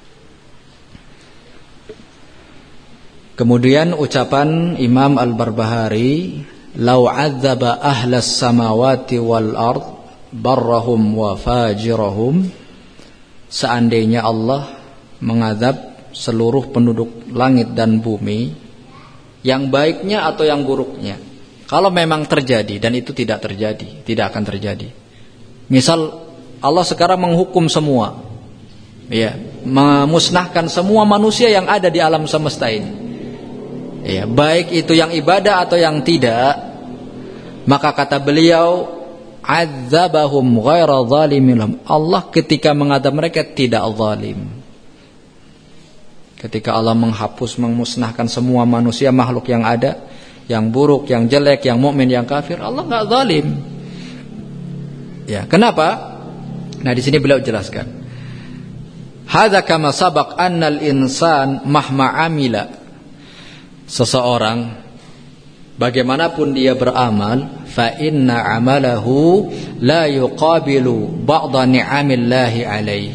Kemudian ucapan Imam Al-Barbahari, "Lau 'adzaba ahlas samawati wal ard barrahum wa fajirahum." Seandainya Allah mengazab seluruh penduduk langit dan bumi, yang baiknya atau yang buruknya. Kalau memang terjadi, dan itu tidak terjadi, tidak akan terjadi. Misal Allah sekarang menghukum semua, ya, memusnahkan semua manusia yang ada di alam semesta ini, ya, baik itu yang ibadah atau yang tidak, maka kata beliau, "Adzabahum ghaira zalimin." Allah ketika mengadab mereka tidak zalim. Ketika Allah menghapus, memusnahkan semua manusia, makhluk yang ada, yang buruk, yang jelek, yang mukmin, yang kafir, Allah enggak zalim. Ya, kenapa? Nah, di sini beliau jelaskan. Hadza kama sabaq annal insan mahma amila. Seseorang bagaimanapun dia beramal, fa inna amalahu la yuqabilu ba'dha ni'amillahi alaihi.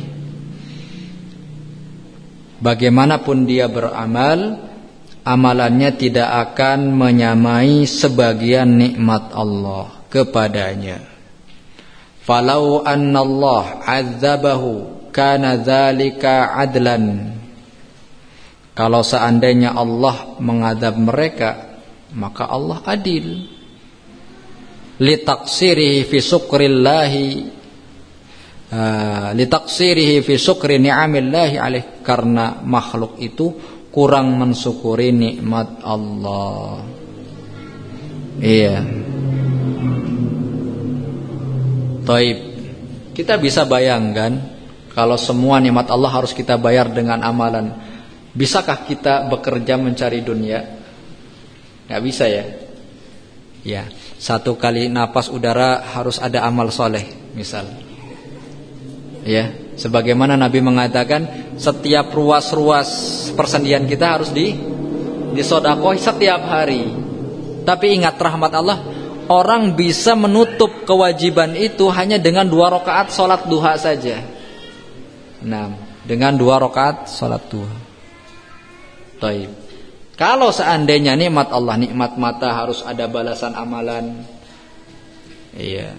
Bagaimanapun dia beramal, amalannya tidak akan menyamai sebagian nikmat Allah kepadanya. Falau anna Allah 'adzabahu kana dzalika 'adlan. Kalau seandainya Allah mengadab mereka, maka Allah adil. Litaqsirihi fi syukrillahi litaksirihi fi syukri ni'amillahi alaih, karena makhluk itu kurang mensyukuri nikmat Allah. Iya. Taib. Kita bisa bayangkan kalau semua nikmat Allah harus kita bayar dengan amalan. Bisakah kita bekerja mencari dunia? Gak bisa ya. Ya, 1 kali napas udara harus ada amal soleh, misal. Ya, sebagaimana Nabi mengatakan setiap ruas-ruas persendian kita harus disedekah setiap hari. Tapi ingat rahmat Allah, orang bisa menutup kewajiban itu hanya dengan 2 rakaat salat duha saja. Nah, dengan 2 rakaat salat duha. Taib. Kalau seandainya nikmat Allah, nikmat mata harus ada balasan amalan. Iya.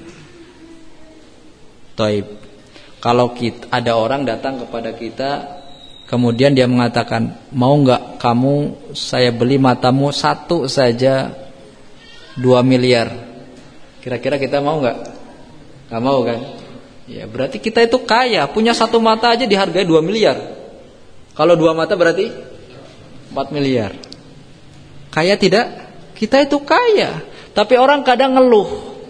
Taib. Kalau ada orang datang kepada kita, kemudian dia mengatakan, mau nggak kamu saya beli matamu 1 saja 2 miliar. Kira-kira kita mau nggak? Nggak mau kan? Ya berarti kita itu kaya, punya 1 mata aja dihargai 2 miliar. Kalau 2 mata berarti 4 miliar. Kaya tidak? Kita itu kaya. Tapi orang kadang ngeluh.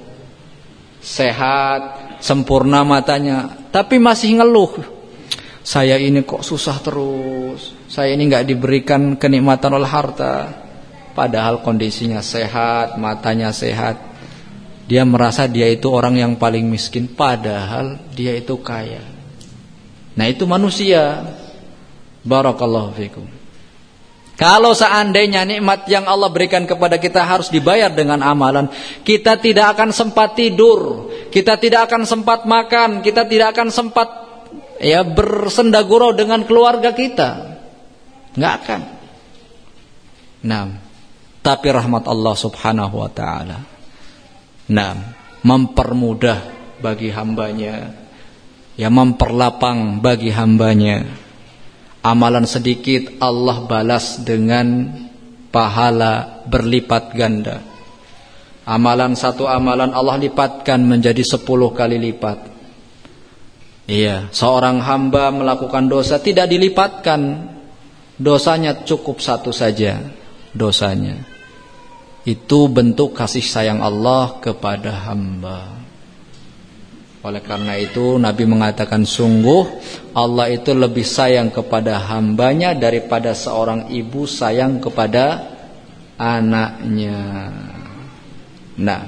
Sehat, sempurna matanya, tapi masih ngeluh. Saya ini kok susah terus. Saya ini gak diberikan kenikmatan oleh harta. Padahal kondisinya sehat, matanya sehat. Dia merasa dia itu orang yang paling miskin. Padahal dia itu kaya. Nah itu manusia. Barakallahu fikum. Kalau seandainya nikmat yang Allah berikan kepada kita harus dibayar dengan amalan, kita tidak akan sempat tidur, kita tidak akan sempat makan, kita tidak akan sempat bersenda gurau dengan keluarga kita. Enggak akan. Nah, tapi rahmat Allah Subhanahu wa taala. Nah, mempermudah bagi hambanya, memperlapang bagi hambanya. Amalan sedikit Allah balas dengan pahala berlipat ganda. Amalan 1 amalan Allah lipatkan menjadi 10 kali lipat. Iya, seorang hamba melakukan dosa tidak dilipatkan. Dosanya cukup 1 saja dosanya. Itu bentuk kasih sayang Allah kepada hamba. Oleh karena itu Nabi mengatakan sungguh Allah itu lebih sayang kepada hambanya daripada seorang ibu sayang kepada anaknya. Nah,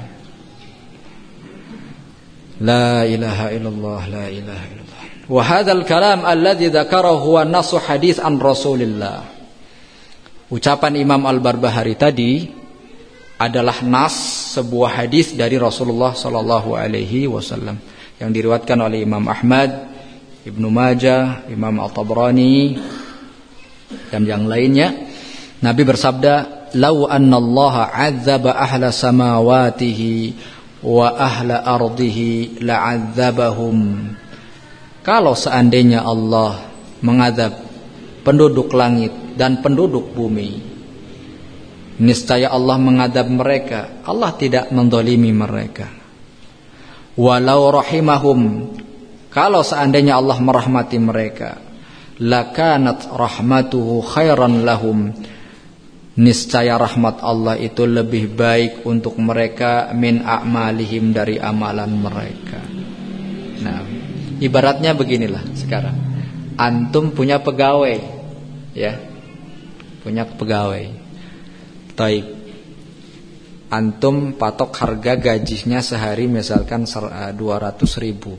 la ilaha illallah, la ilaha illallah. Wa hadzal kalam alladzi dzakarahu huwa nasu hadits an Rasulillah. Ucapan Imam Al-Barbahari tadi adalah nas sebuah hadis dari Rasulullah sallallahu alaihi wasallam yang diriwayatkan oleh Imam Ahmad, Ibnu Majah, Imam At-Tabrani dan yang lainnya. Nabi bersabda, "Lau anna Allah 'adzaba ahla samawatihi wa ahla ardihi la'adzabahum." Kalau seandainya Allah mengazab penduduk langit dan penduduk bumi, niscaya Allah mengadab mereka. Allah tidak mendolimi mereka. Walau rahimahum, kalau seandainya Allah merahmati mereka, lakanat rahmatuhu khairan lahum, niscaya rahmat Allah itu lebih baik untuk mereka min a'malihim, dari amalan mereka. Nah, ibaratnya beginilah sekarang. Antum punya pegawai, punya pegawai. Taib. Antum patok harga gajinya sehari misalkan 200.000.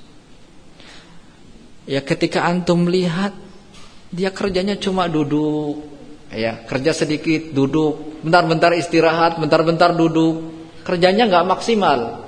Ya ketika antum lihat dia kerjanya cuma duduk, kerja sedikit duduk, bentar-bentar istirahat, bentar-bentar duduk, kerjanya nggak maksimal.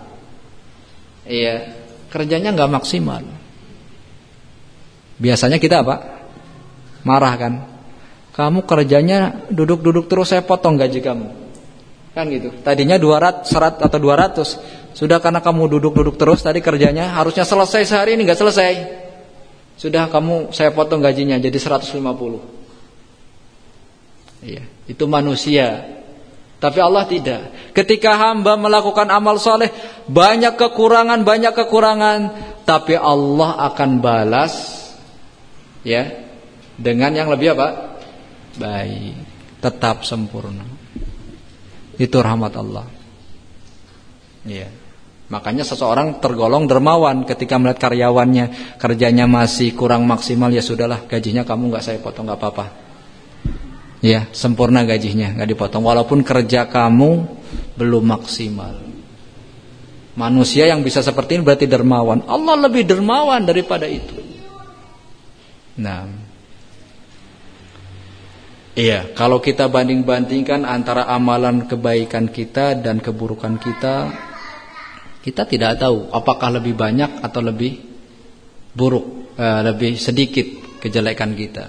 Kerjanya nggak maksimal. Biasanya kita apa? Marah kan? Kamu kerjanya duduk-duduk terus, saya potong gaji kamu. Kan gitu. Tadinya 200, 100 atau 200. Sudah karena kamu duduk-duduk terus tadi kerjanya harusnya selesai sehari ini enggak selesai. Sudah saya potong gajinya jadi 150. Itu manusia. Tapi Allah tidak. Ketika hamba melakukan amal soleh, banyak kekurangan, tapi Allah akan balas dengan yang lebih baik, tetap sempurna. Itu rahmat Allah. Iya. Makanya seseorang tergolong dermawan ketika melihat karyawannya kerjanya masih kurang maksimal, ya sudahlah, gajinya kamu nggak saya potong, nggak apa-apa. Ya, sempurna gajinya, nggak dipotong walaupun kerja kamu belum maksimal. Manusia yang bisa seperti ini berarti dermawan. Allah lebih dermawan daripada itu. Nah, iya, kalau kita banding-bandingkan antara amalan kebaikan kita dan keburukan kita, kita tidak tahu apakah lebih banyak atau lebih buruk, lebih sedikit kejelekan kita.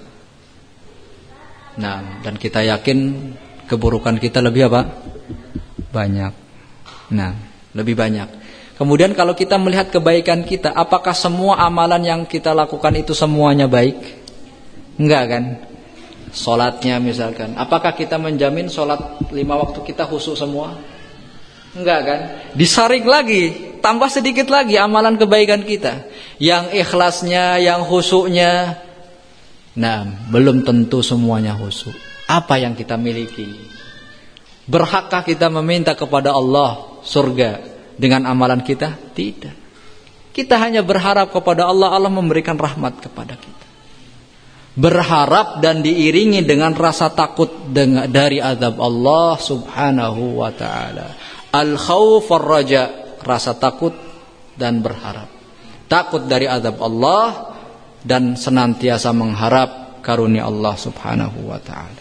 Nah, dan kita yakin keburukan kita lebih apa? Banyak. Nah, lebih banyak. Kemudian kalau kita melihat kebaikan kita, apakah semua amalan yang kita lakukan itu semuanya baik? Enggak kan? Salatnya misalkan, apakah kita menjamin salat 5 waktu kita khusyuk semua? Enggak kan? Disaring lagi, tambah sedikit lagi amalan kebaikan kita. Yang ikhlasnya, yang khusyuknya. Nah, belum tentu semuanya khusyuk. Apa yang kita miliki? Berhakkah kita meminta kepada Allah surga dengan amalan kita? Tidak. Kita hanya berharap kepada Allah, Allah memberikan rahmat kepada kita. Berharap dan diiringi dengan rasa takut dari azab Allah subhanahu wa ta'ala. Al-khawf ar-raja, rasa takut dan berharap. Takut dari azab Allah dan senantiasa mengharap karunia Allah subhanahu wa ta'ala.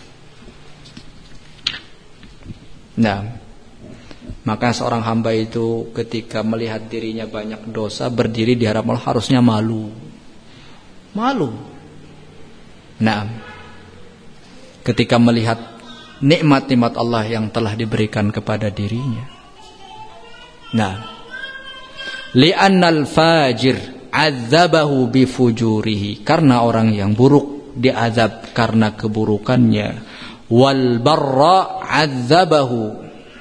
Nah, maka seorang hamba itu ketika melihat dirinya banyak dosa, berdiri di hadapan Allah harusnya malu. Malu. Nah, ketika melihat nikmat-nikmat Allah yang telah diberikan kepada dirinya. Nah, li'annal fajir azabahu bifujurihi, karena orang yang buruk diazab karena keburukannya. Wal barra azabahu,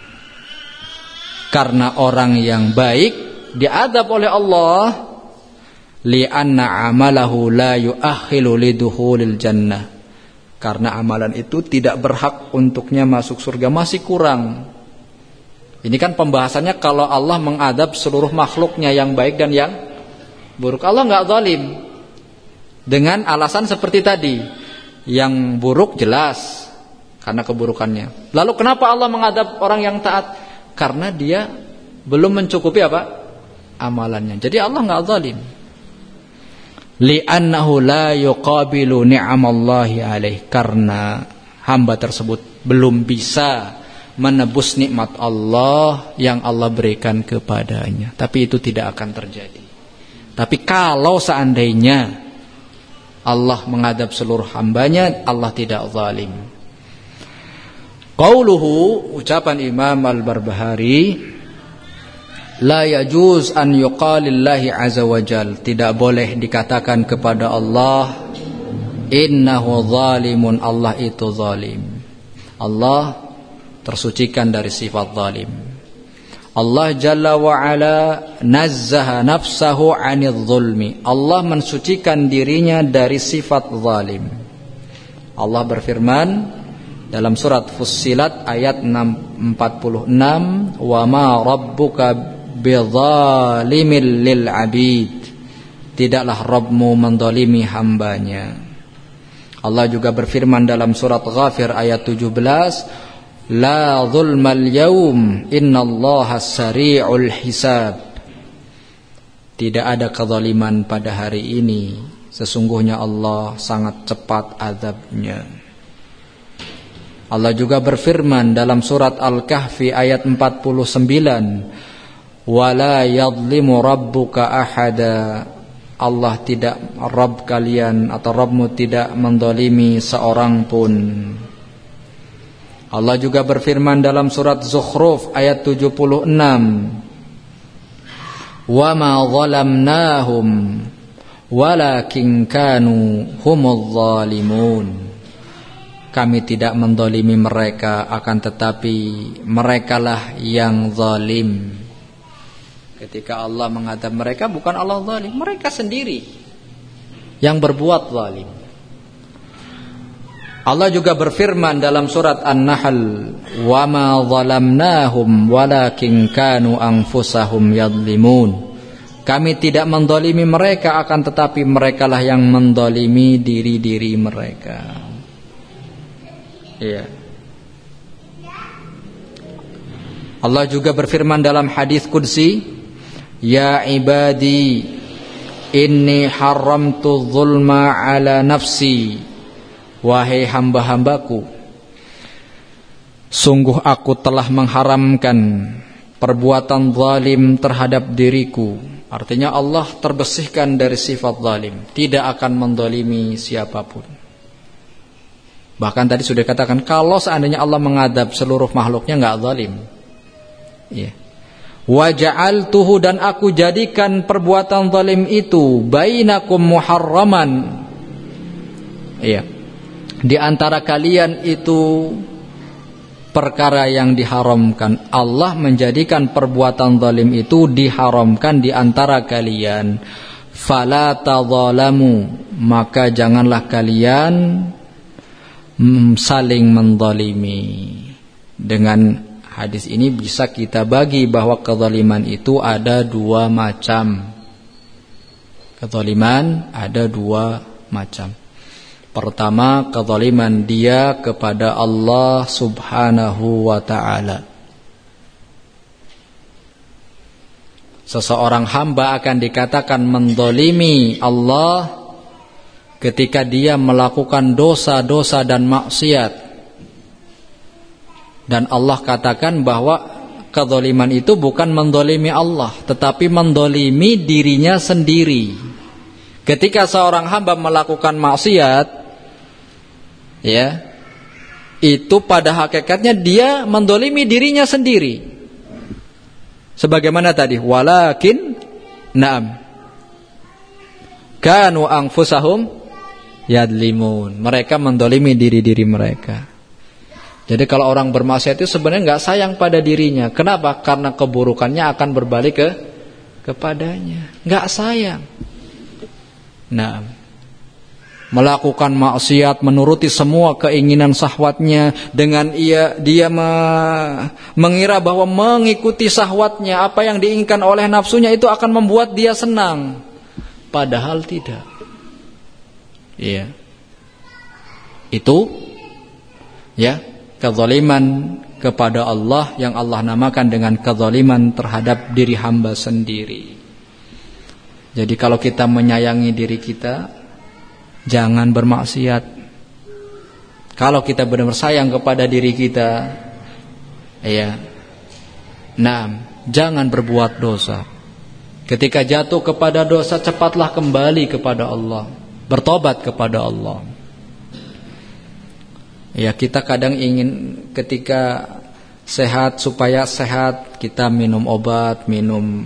karena orang yang baik diazab oleh Allah. Li'anna amalahu la yu'akhilu lidukhulil jannah, karena amalan itu tidak berhak untuknya masuk surga, masih kurang. Ini kan pembahasannya kalau Allah mengadab seluruh makhluknya yang baik dan yang buruk. Allah enggak zalim. Dengan alasan seperti tadi. Yang buruk jelas karena keburukannya. Lalu kenapa Allah mengadab orang yang taat? Karena dia belum mencukupi apa? Amalannya. Jadi Allah enggak zalim. Li'annahu la yuqabilu ni'amallahi alaih, karena hamba tersebut belum bisa menebus nikmat Allah yang Allah berikan kepadanya. Tapi itu tidak akan terjadi. Tapi kalau seandainya Allah mengadab seluruh hambanya, Allah tidak zalim. Qauluhu, ucapan Imam Al-Barbahari, la yajuz an yuqalillahi azza wajal, tidak boleh dikatakan kepada Allah innahu zalimun, Allah itu zalim. Allah tersucikan dari sifat zalim. Allah jalla wa ala nazzaha nafsahu 'anil zulmi, Allah mensucikan dirinya dari sifat zalim. Allah berfirman dalam surat Fussilat ayat 46, wa ma rabbuka bizalimil lil abid, tidaklah Rabbmu mendolimi hambanya. Allah juga berfirman dalam surat Ghafir ayat 17, la zulmal yaum innallaha sari'ul hisab, tidak ada kezaliman pada hari ini, sesungguhnya Allah sangat cepat azabnya. Allah juga berfirman dalam surat Al-Kahfi ayat 49, wala yadhlimu rabbuka ahada, Allah tidak, Rabb kalian atau Rabbmu tidak mendolimi seorang pun. Allah juga berfirman dalam surat Zukhruf ayat 76, wa ma zalamnahum walakin kanu humuz zalimun, kami tidak mendolimi mereka, akan tetapi merekalah yang zalim. Ketika Allah mengadab mereka, bukan Allah zalim, mereka sendiri yang berbuat zalim. Allah juga berfirman dalam surat An-Nahl, "Wa ma zalamnahum walakin kanu anfusahum yadlimun." Kami tidak mendolimi mereka, akan tetapi merekalah yang mendolimi diri-diri mereka. Iya. Allah juga berfirman dalam hadis qudsi, "Ya ibadi, inni haramtu zulma ala nafsi." Wahai hamba-hambaku, sungguh aku telah mengharamkan perbuatan zalim terhadap diriku. Artinya Allah terbersihkan dari sifat zalim, tidak akan mendolimi siapapun. Bahkan tadi sudah katakan, kalau seandainya Allah mengadab seluruh makhluknya enggak zalim. Iya. Wa ja'altuhu, dan aku jadikan perbuatan zalim itu bainakum muharraman. Iya. Di antara kalian itu perkara yang diharamkan. Allah menjadikan perbuatan zalim itu diharamkan di antara kalian. Fala tadzalamu, maka janganlah kalian saling menzalimi. Dengan hadis ini bisa kita bagi bahwa kezaliman itu ada dua macam. Kezaliman ada dua macam. Pertama, kezaliman dia kepada Allah subhanahu wa ta'ala. Seseorang hamba akan dikatakan menzalimi Allah ketika dia melakukan dosa-dosa dan maksiat. Dan Allah katakan bahwa kezaliman itu bukan menzalimi Allah, tetapi menzalimi dirinya sendiri. Ketika seorang hamba melakukan maksiat, ya, itu pada hakikatnya dia mendolimi dirinya sendiri. Sebagaimana tadi, walakin na'am kanu anfusahum yadlimun. Mereka mendolimi diri-diri mereka. Jadi kalau orang bermaksiat itu sebenarnya enggak sayang pada dirinya. Kenapa? Karena keburukannya akan berbalik kepadanya. Enggak sayang. Nah, melakukan maksiat, menuruti semua keinginan syahwatnya, dengan dia mengira bahwa mengikuti syahwatnya, apa yang diinginkan oleh nafsunya itu akan membuat dia senang, padahal tidak. Iya. Itu ya, kezaliman kepada Allah yang Allah namakan dengan kezaliman terhadap diri hamba sendiri. Jadi kalau kita menyayangi diri kita, jangan bermaksiat. Kalau kita benar-benar sayang kepada diri kita, ya, nah, jangan berbuat dosa. Ketika jatuh kepada dosa, cepatlah kembali kepada Allah, bertobat kepada Allah. Ya, kita kadang ingin ketika sehat, supaya sehat, kita minum obat, minum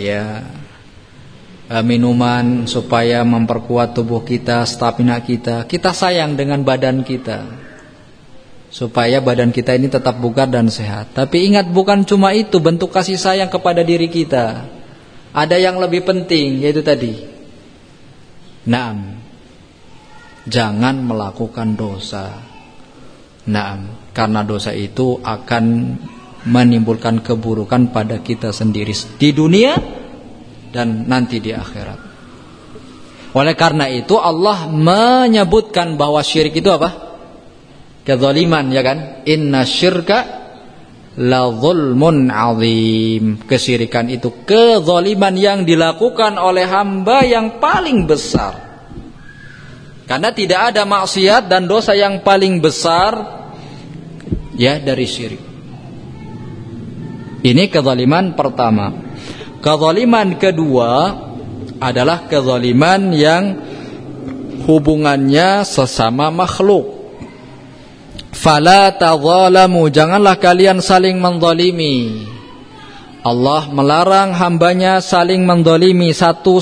minuman supaya memperkuat tubuh kita, stamina kita. Kita sayang dengan badan kita, supaya badan kita ini tetap bugar dan sehat. Tapi ingat, bukan cuma itu bentuk kasih sayang kepada diri kita. Ada yang lebih penting, yaitu tadi, jangan melakukan dosa. Karena dosa itu akan menimbulkan keburukan pada kita sendiri di dunia dan nanti di akhirat. Oleh karena itu Allah menyebutkan bahwa syirik itu apa? Kezaliman, ya kan? Inna syirka la zulmun azim. Kesyirikan itu kezaliman yang dilakukan oleh hamba yang paling besar. Karena tidak ada maksiat dan dosa yang paling besar ya dari syirik. Ini kezaliman pertama. Kezaliman kedua adalah kezaliman yang hubungannya sesama makhluk. Fala tadzalamu, janganlah kalian saling menzalimi. Allah melarang hambanya saling menzalimi satu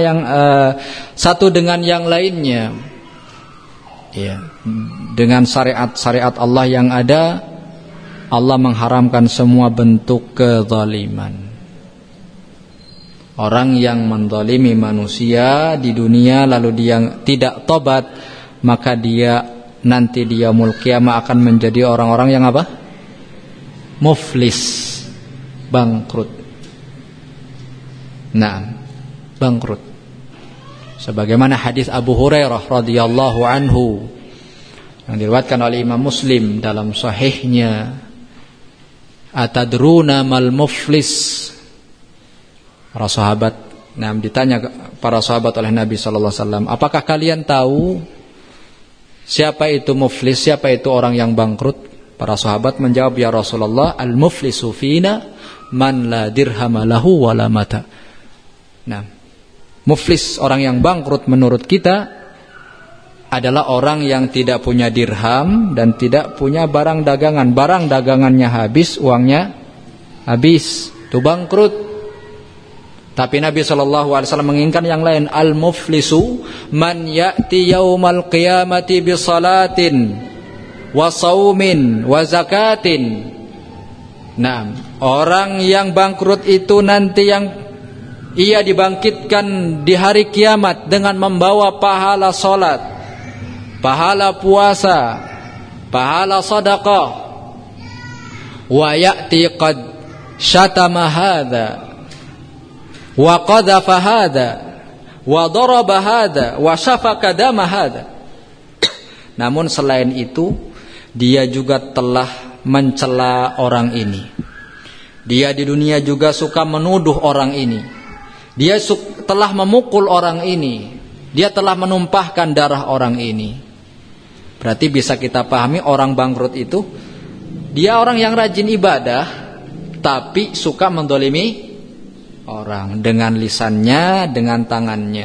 dengan yang lainnya. Ya, dengan syariat-syariat Allah yang ada, Allah mengharamkan semua bentuk kezaliman. Orang yang menzalimi manusia di dunia lalu dia tidak tobat, maka dia nanti di yaumul qiyamah akan menjadi orang-orang yang apa? Muflis, bangkrut. Nah, bangkrut. Sebagaimana hadis Abu Hurairah radhiyallahu anhu yang diriwayatkan oleh Imam Muslim dalam sahihnya, atadruna mal muflis? Para sahabat, ditanya para sahabat oleh Nabi sallallahu alaihi wasallam, apakah kalian tahu siapa itu muflis, siapa itu orang yang bangkrut? Para sahabat menjawab, ya Rasulullah, al muflisu fina man la dirham lahu wala mata. Nah, muflis, orang yang bangkrut menurut kita adalah orang yang tidak punya dirham dan tidak punya barang dagangan. Barang dagangannya habis, uangnya habis, itu bangkrut. Tapi Nabi SAW menginginkan yang lain. Al-muflisu man ya'ti yaumal qiyamati bi salatin wa saumin wa zakatin. Nah, orang yang bangkrut itu nanti yang ia dibangkitkan di hari kiamat dengan membawa pahala salat, pahala puasa, pahala sedekah. Wa ya'ti qad syatama hadza wa qadhafa hadza wa daraba hadza wa syafaka dama hadza. Namun selain itu, dia juga telah mencela orang ini. Dia di dunia juga suka menuduh orang ini. Dia telah memukul orang ini. Dia telah menumpahkan darah orang ini. Berarti bisa kita pahami orang bangkrut itu, dia orang yang rajin ibadah, tapi suka mendolimi orang dengan lisannya, dengan tangannya.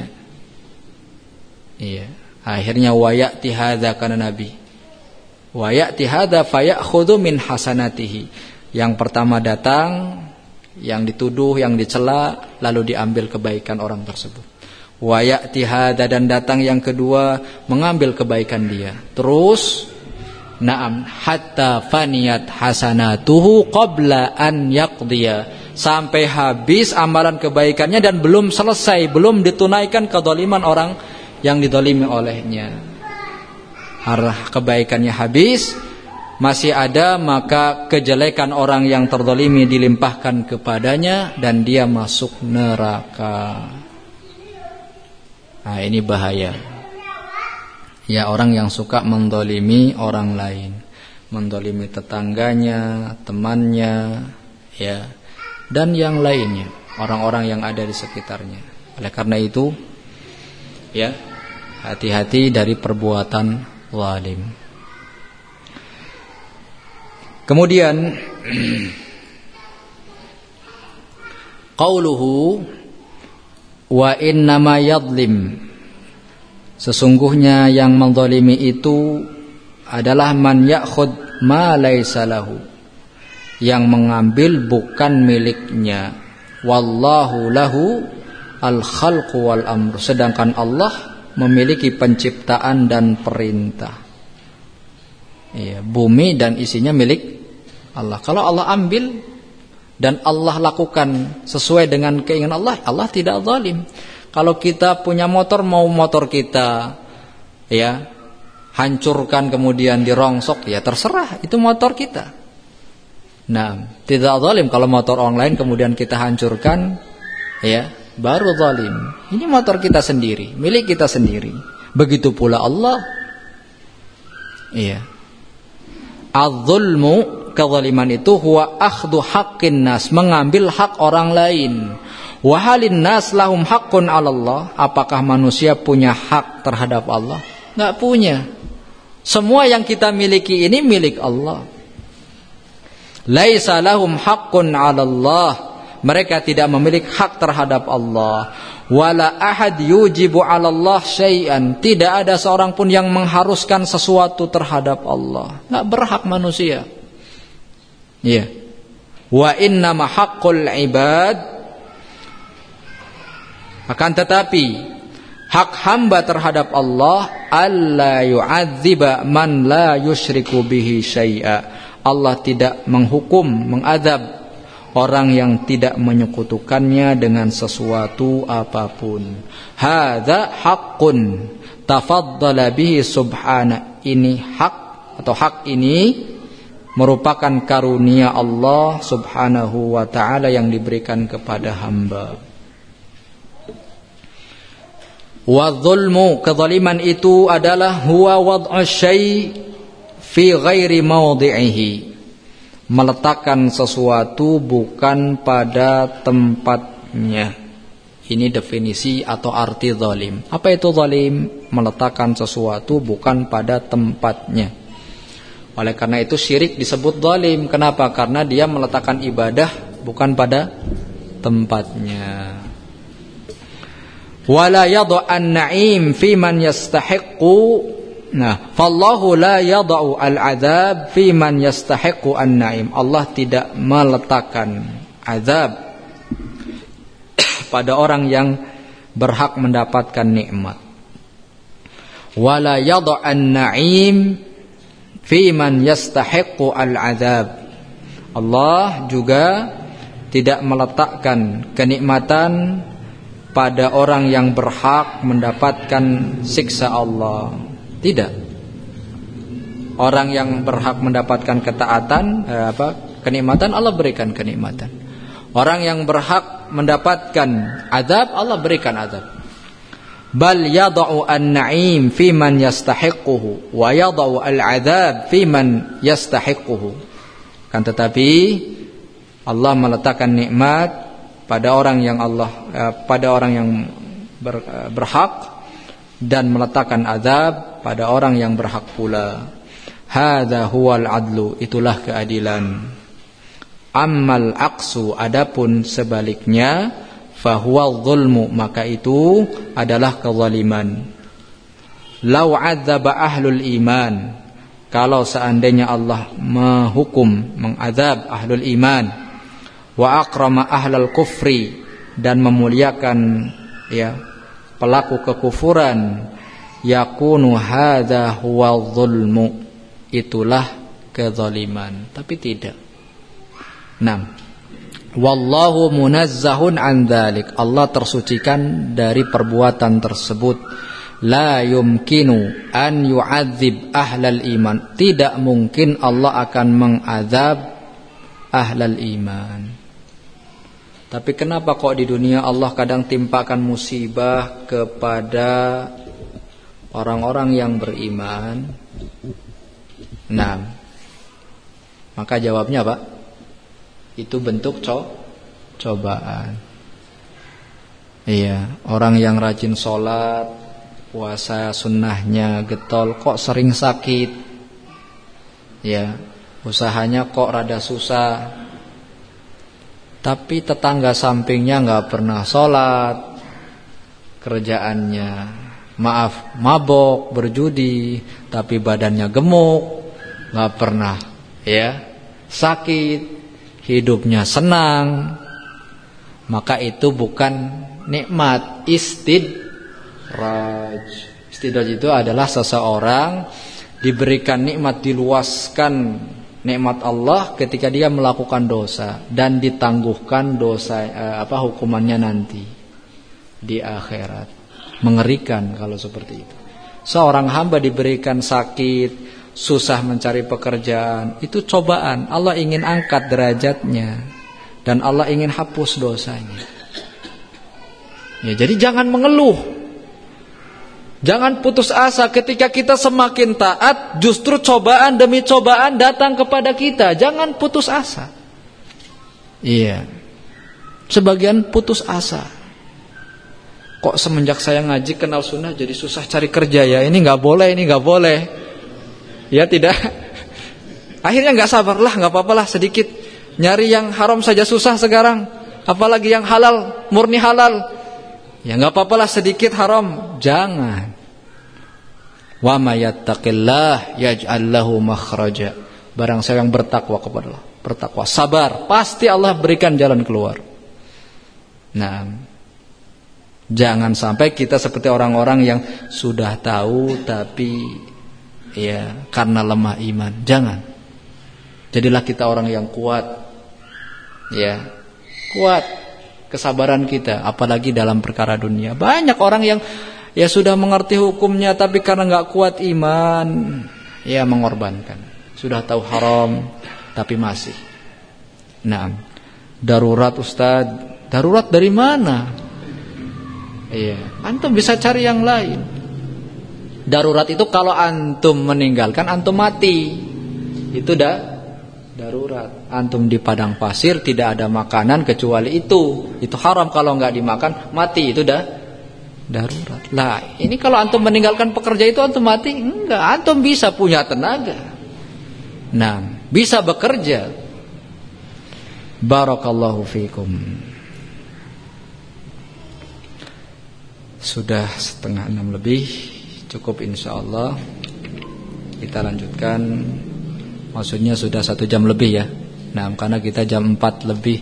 Iya. Akhirnya wayati hadza kana nabi. Wayati hadza fayakhudhu min hasanatihi. Yang pertama datang, yang dituduh, yang dicela, lalu diambil kebaikan orang tersebut. Wayati hadza, dan datang yang kedua, mengambil kebaikan dia. Terus na'am hatta faniyat hasanatuhu qabla an yaqdiya, sampai habis amalan kebaikannya dan belum selesai, belum ditunaikan kedzaliman orang yang dizalimi olehnya. Arah kebaikannya habis, masih ada, maka kejelekan orang yang terzalimi dilimpahkan kepadanya dan dia masuk neraka. Nah, ini bahaya. Ya, orang yang suka mendolimi orang lain, mendolimi tetangganya, temannya, ya, dan yang lainnya, orang-orang yang ada di sekitarnya. Oleh karena itu, ya, hati-hati dari perbuatan zalim. Kemudian qauluhu wa innama yadlim, sesungguhnya yang menzalimi itu adalah man ya'khud ma laysa lahu, yang mengambil bukan miliknya. Wallahu lahu al-khalqu wal amr, sedangkan Allah memiliki penciptaan dan perintah. Ya, bumi dan isinya milik Allah. Kalau Allah ambil dan Allah lakukan sesuai dengan keinginan Allah, Allah tidak zalim. Kalau kita punya motor, mau motor kita ya hancurkan kemudian dirongsok, ya terserah, itu motor kita. Nah, tidak zalim kalau motor orang lain kemudian kita hancurkan, ya baru zalim. Ini motor kita sendiri, milik kita sendiri. Begitu pula Allah. Iya. Az-zulmu, kezaliman itu huwa akhdhu haqqin nas, mengambil hak orang lain. Wa halin nas lahum haqqun 'ala Allah, apakah manusia punya hak terhadap Allah? Enggak punya. Semua yang kita miliki ini milik Allah. Laisa lahum haqqun 'ala Allah, mereka tidak memiliki hak terhadap Allah. Wala ahad yujibu 'ala Allah syai'an, tidak ada seorang pun yang mengharuskan sesuatu terhadap Allah. Enggak berhak manusia. Iya. Wa innama haqqul ibad, akan tetapi hak hamba terhadap Allah, alla yu'adziba man la yusyriku bihi syai'a. Allah tidak menghukum, mengadab orang yang tidak menyekutukannya dengan sesuatu apapun. Hadza haqqun tafaddala bihi subhana, ini hak atau hak ini merupakan karunia Allah Subhanahu wa ta'ala yang diberikan kepada hamba. Wa dzulmu, kezaliman itu adalah huwa wad'u syai' fi ghairi mawdi'ihi, meletakkan sesuatu bukan pada tempatnya. Ini definisi atau arti zalim. Apa itu zalim? Meletakkan sesuatu bukan pada tempatnya. Oleh karena itu syirik disebut zalim. Kenapa? Karena dia meletakkan ibadah bukan pada tempatnya. Wala yad'u an-na'im fi man yastahiqqu. Nah, fallahu la yad'u al-'adzab fi man yastahiqqu an-na'im. Allah tidak meletakkan azab pada orang yang berhak mendapatkan nikmat. Wala yad'u an-na'im fi man yastahiqqu al-'adzab. Allah juga tidak meletakkan kenikmatan pada orang yang berhak mendapatkan siksa Allah. Tidak. Orang yang berhak mendapatkan ketaatan, kenikmatan, Allah berikan kenikmatan. Orang yang berhak mendapatkan azab, Allah berikan azab. Bal yad'u an-na'im fi man yastahiqquhu wa yad'u al-'adzab fi man yastahiqquhu. Kan tetapi Allah meletakkan nikmat pada orang yang berhak dan meletakkan azab pada orang yang berhak pula. Hadza huwal 'adlu, itulah keadilan. Ammal aqsu, adapun sebaliknya, fahuwa dzulmu, maka itu adalah kezaliman. Lau 'adzaba ahlul iman, kalau seandainya Allah mengazab ahlul iman, wa akrama ahlal kufri, dan memuliakan pelaku kekufuran, yakunu hadza huwa dzulmu, itulah kezaliman. Tapi tidak. Wallahu munazzahun an dzalik, Allah tersucikan dari perbuatan tersebut. La yumkinu an yu'adzib ahlal iman, tidak mungkin Allah akan mengazab ahlal iman. Tapi kenapa kok di dunia Allah kadang timpakan musibah kepada orang-orang yang beriman? Maka jawabnya apa? Itu bentuk cobaan. Iya, orang yang rajin sholat, puasa sunnahnya getol, kok sering sakit. Ya, usahanya kok rada susah. Tapi tetangga sampingnya nggak pernah sholat, kerjaannya mabok, berjudi, tapi badannya gemuk, nggak pernah sakit, hidupnya senang. Maka itu bukan nikmat, istidraj. Istidraj itu adalah seseorang diberikan nikmat, diluaskan nikmat Allah ketika dia melakukan dosa dan ditangguhkan dosa hukumannya nanti di akhirat. Mengerikan kalau seperti itu. Seorang hamba diberikan sakit, susah mencari pekerjaan, itu cobaan. Allah ingin angkat derajatnya dan Allah ingin hapus dosanya. Ya, jadi jangan mengeluh, jangan putus asa ketika kita semakin taat. Justru cobaan demi cobaan datang kepada kita. Jangan putus asa. Iya, sebagian putus asa. Kok semenjak saya ngaji kenal sunnah jadi susah cari kerja ya? Ini nggak boleh, ini nggak boleh. Ya tidak. Akhirnya nggak sabar lah, nggak apa-apalah sedikit nyari yang haram saja susah sekarang, apalagi yang halal, murni halal. Ya nggak apa-apalah sedikit haram. Jangan. Wa may yattaqillah yaj'al lahu makhraja. Barang siapa yang bertakwa kepada Allah, bertakwa, sabar, pasti Allah berikan jalan keluar. Jangan sampai kita seperti orang-orang yang sudah tahu tapi karena lemah iman. Jangan. Jadilah kita orang yang kuat. Kuat kesabaran kita, apalagi dalam perkara dunia. Banyak orang yang sudah mengerti hukumnya tapi karena enggak kuat iman, ya mengorbankan. Sudah tahu haram tapi masih. Nah, darurat Ustaz. Darurat dari mana? Iya, antum bisa cari yang lain. Darurat itu kalau antum meninggalkan, antum mati. Itu darurat. Antum di padang pasir tidak ada makanan kecuali itu. Itu haram kalau enggak dimakan, mati. Itu darurat. Lah, ini kalau antum meninggalkan pekerja itu antum mati? Enggak, antum bisa punya tenaga. Nah, bisa bekerja. Barakallahu fiikum. Sudah 5:30 lebih. Cukup insyaallah. Kita lanjutkan. Maksudnya sudah 1 jam lebih ya. Nah, karena kita jam 4 lebih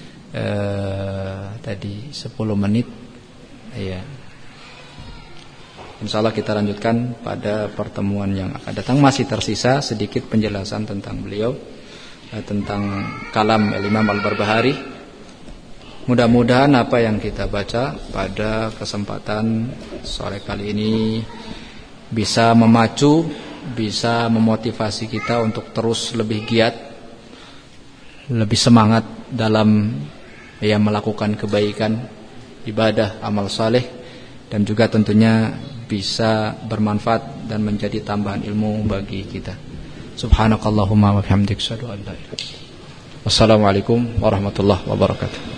tadi 10 menit. Iya. Insyaallah kita lanjutkan pada pertemuan yang akan datang. Masih tersisa sedikit penjelasan tentang beliau, tentang kalam Imam Al-Barbahari. Mudah-mudahan apa yang kita baca pada kesempatan sore kali ini bisa memacu, bisa memotivasi kita untuk terus lebih giat, lebih semangat dalam melakukan kebaikan, ibadah, amal saleh, dan juga tentunya bisa bermanfaat dan menjadi tambahan ilmu bagi kita. Subhanakallahumma wa bihamdika asyhadu an la ilaha illa anta. Wassalamualaikum warahmatullahi wabarakatuh.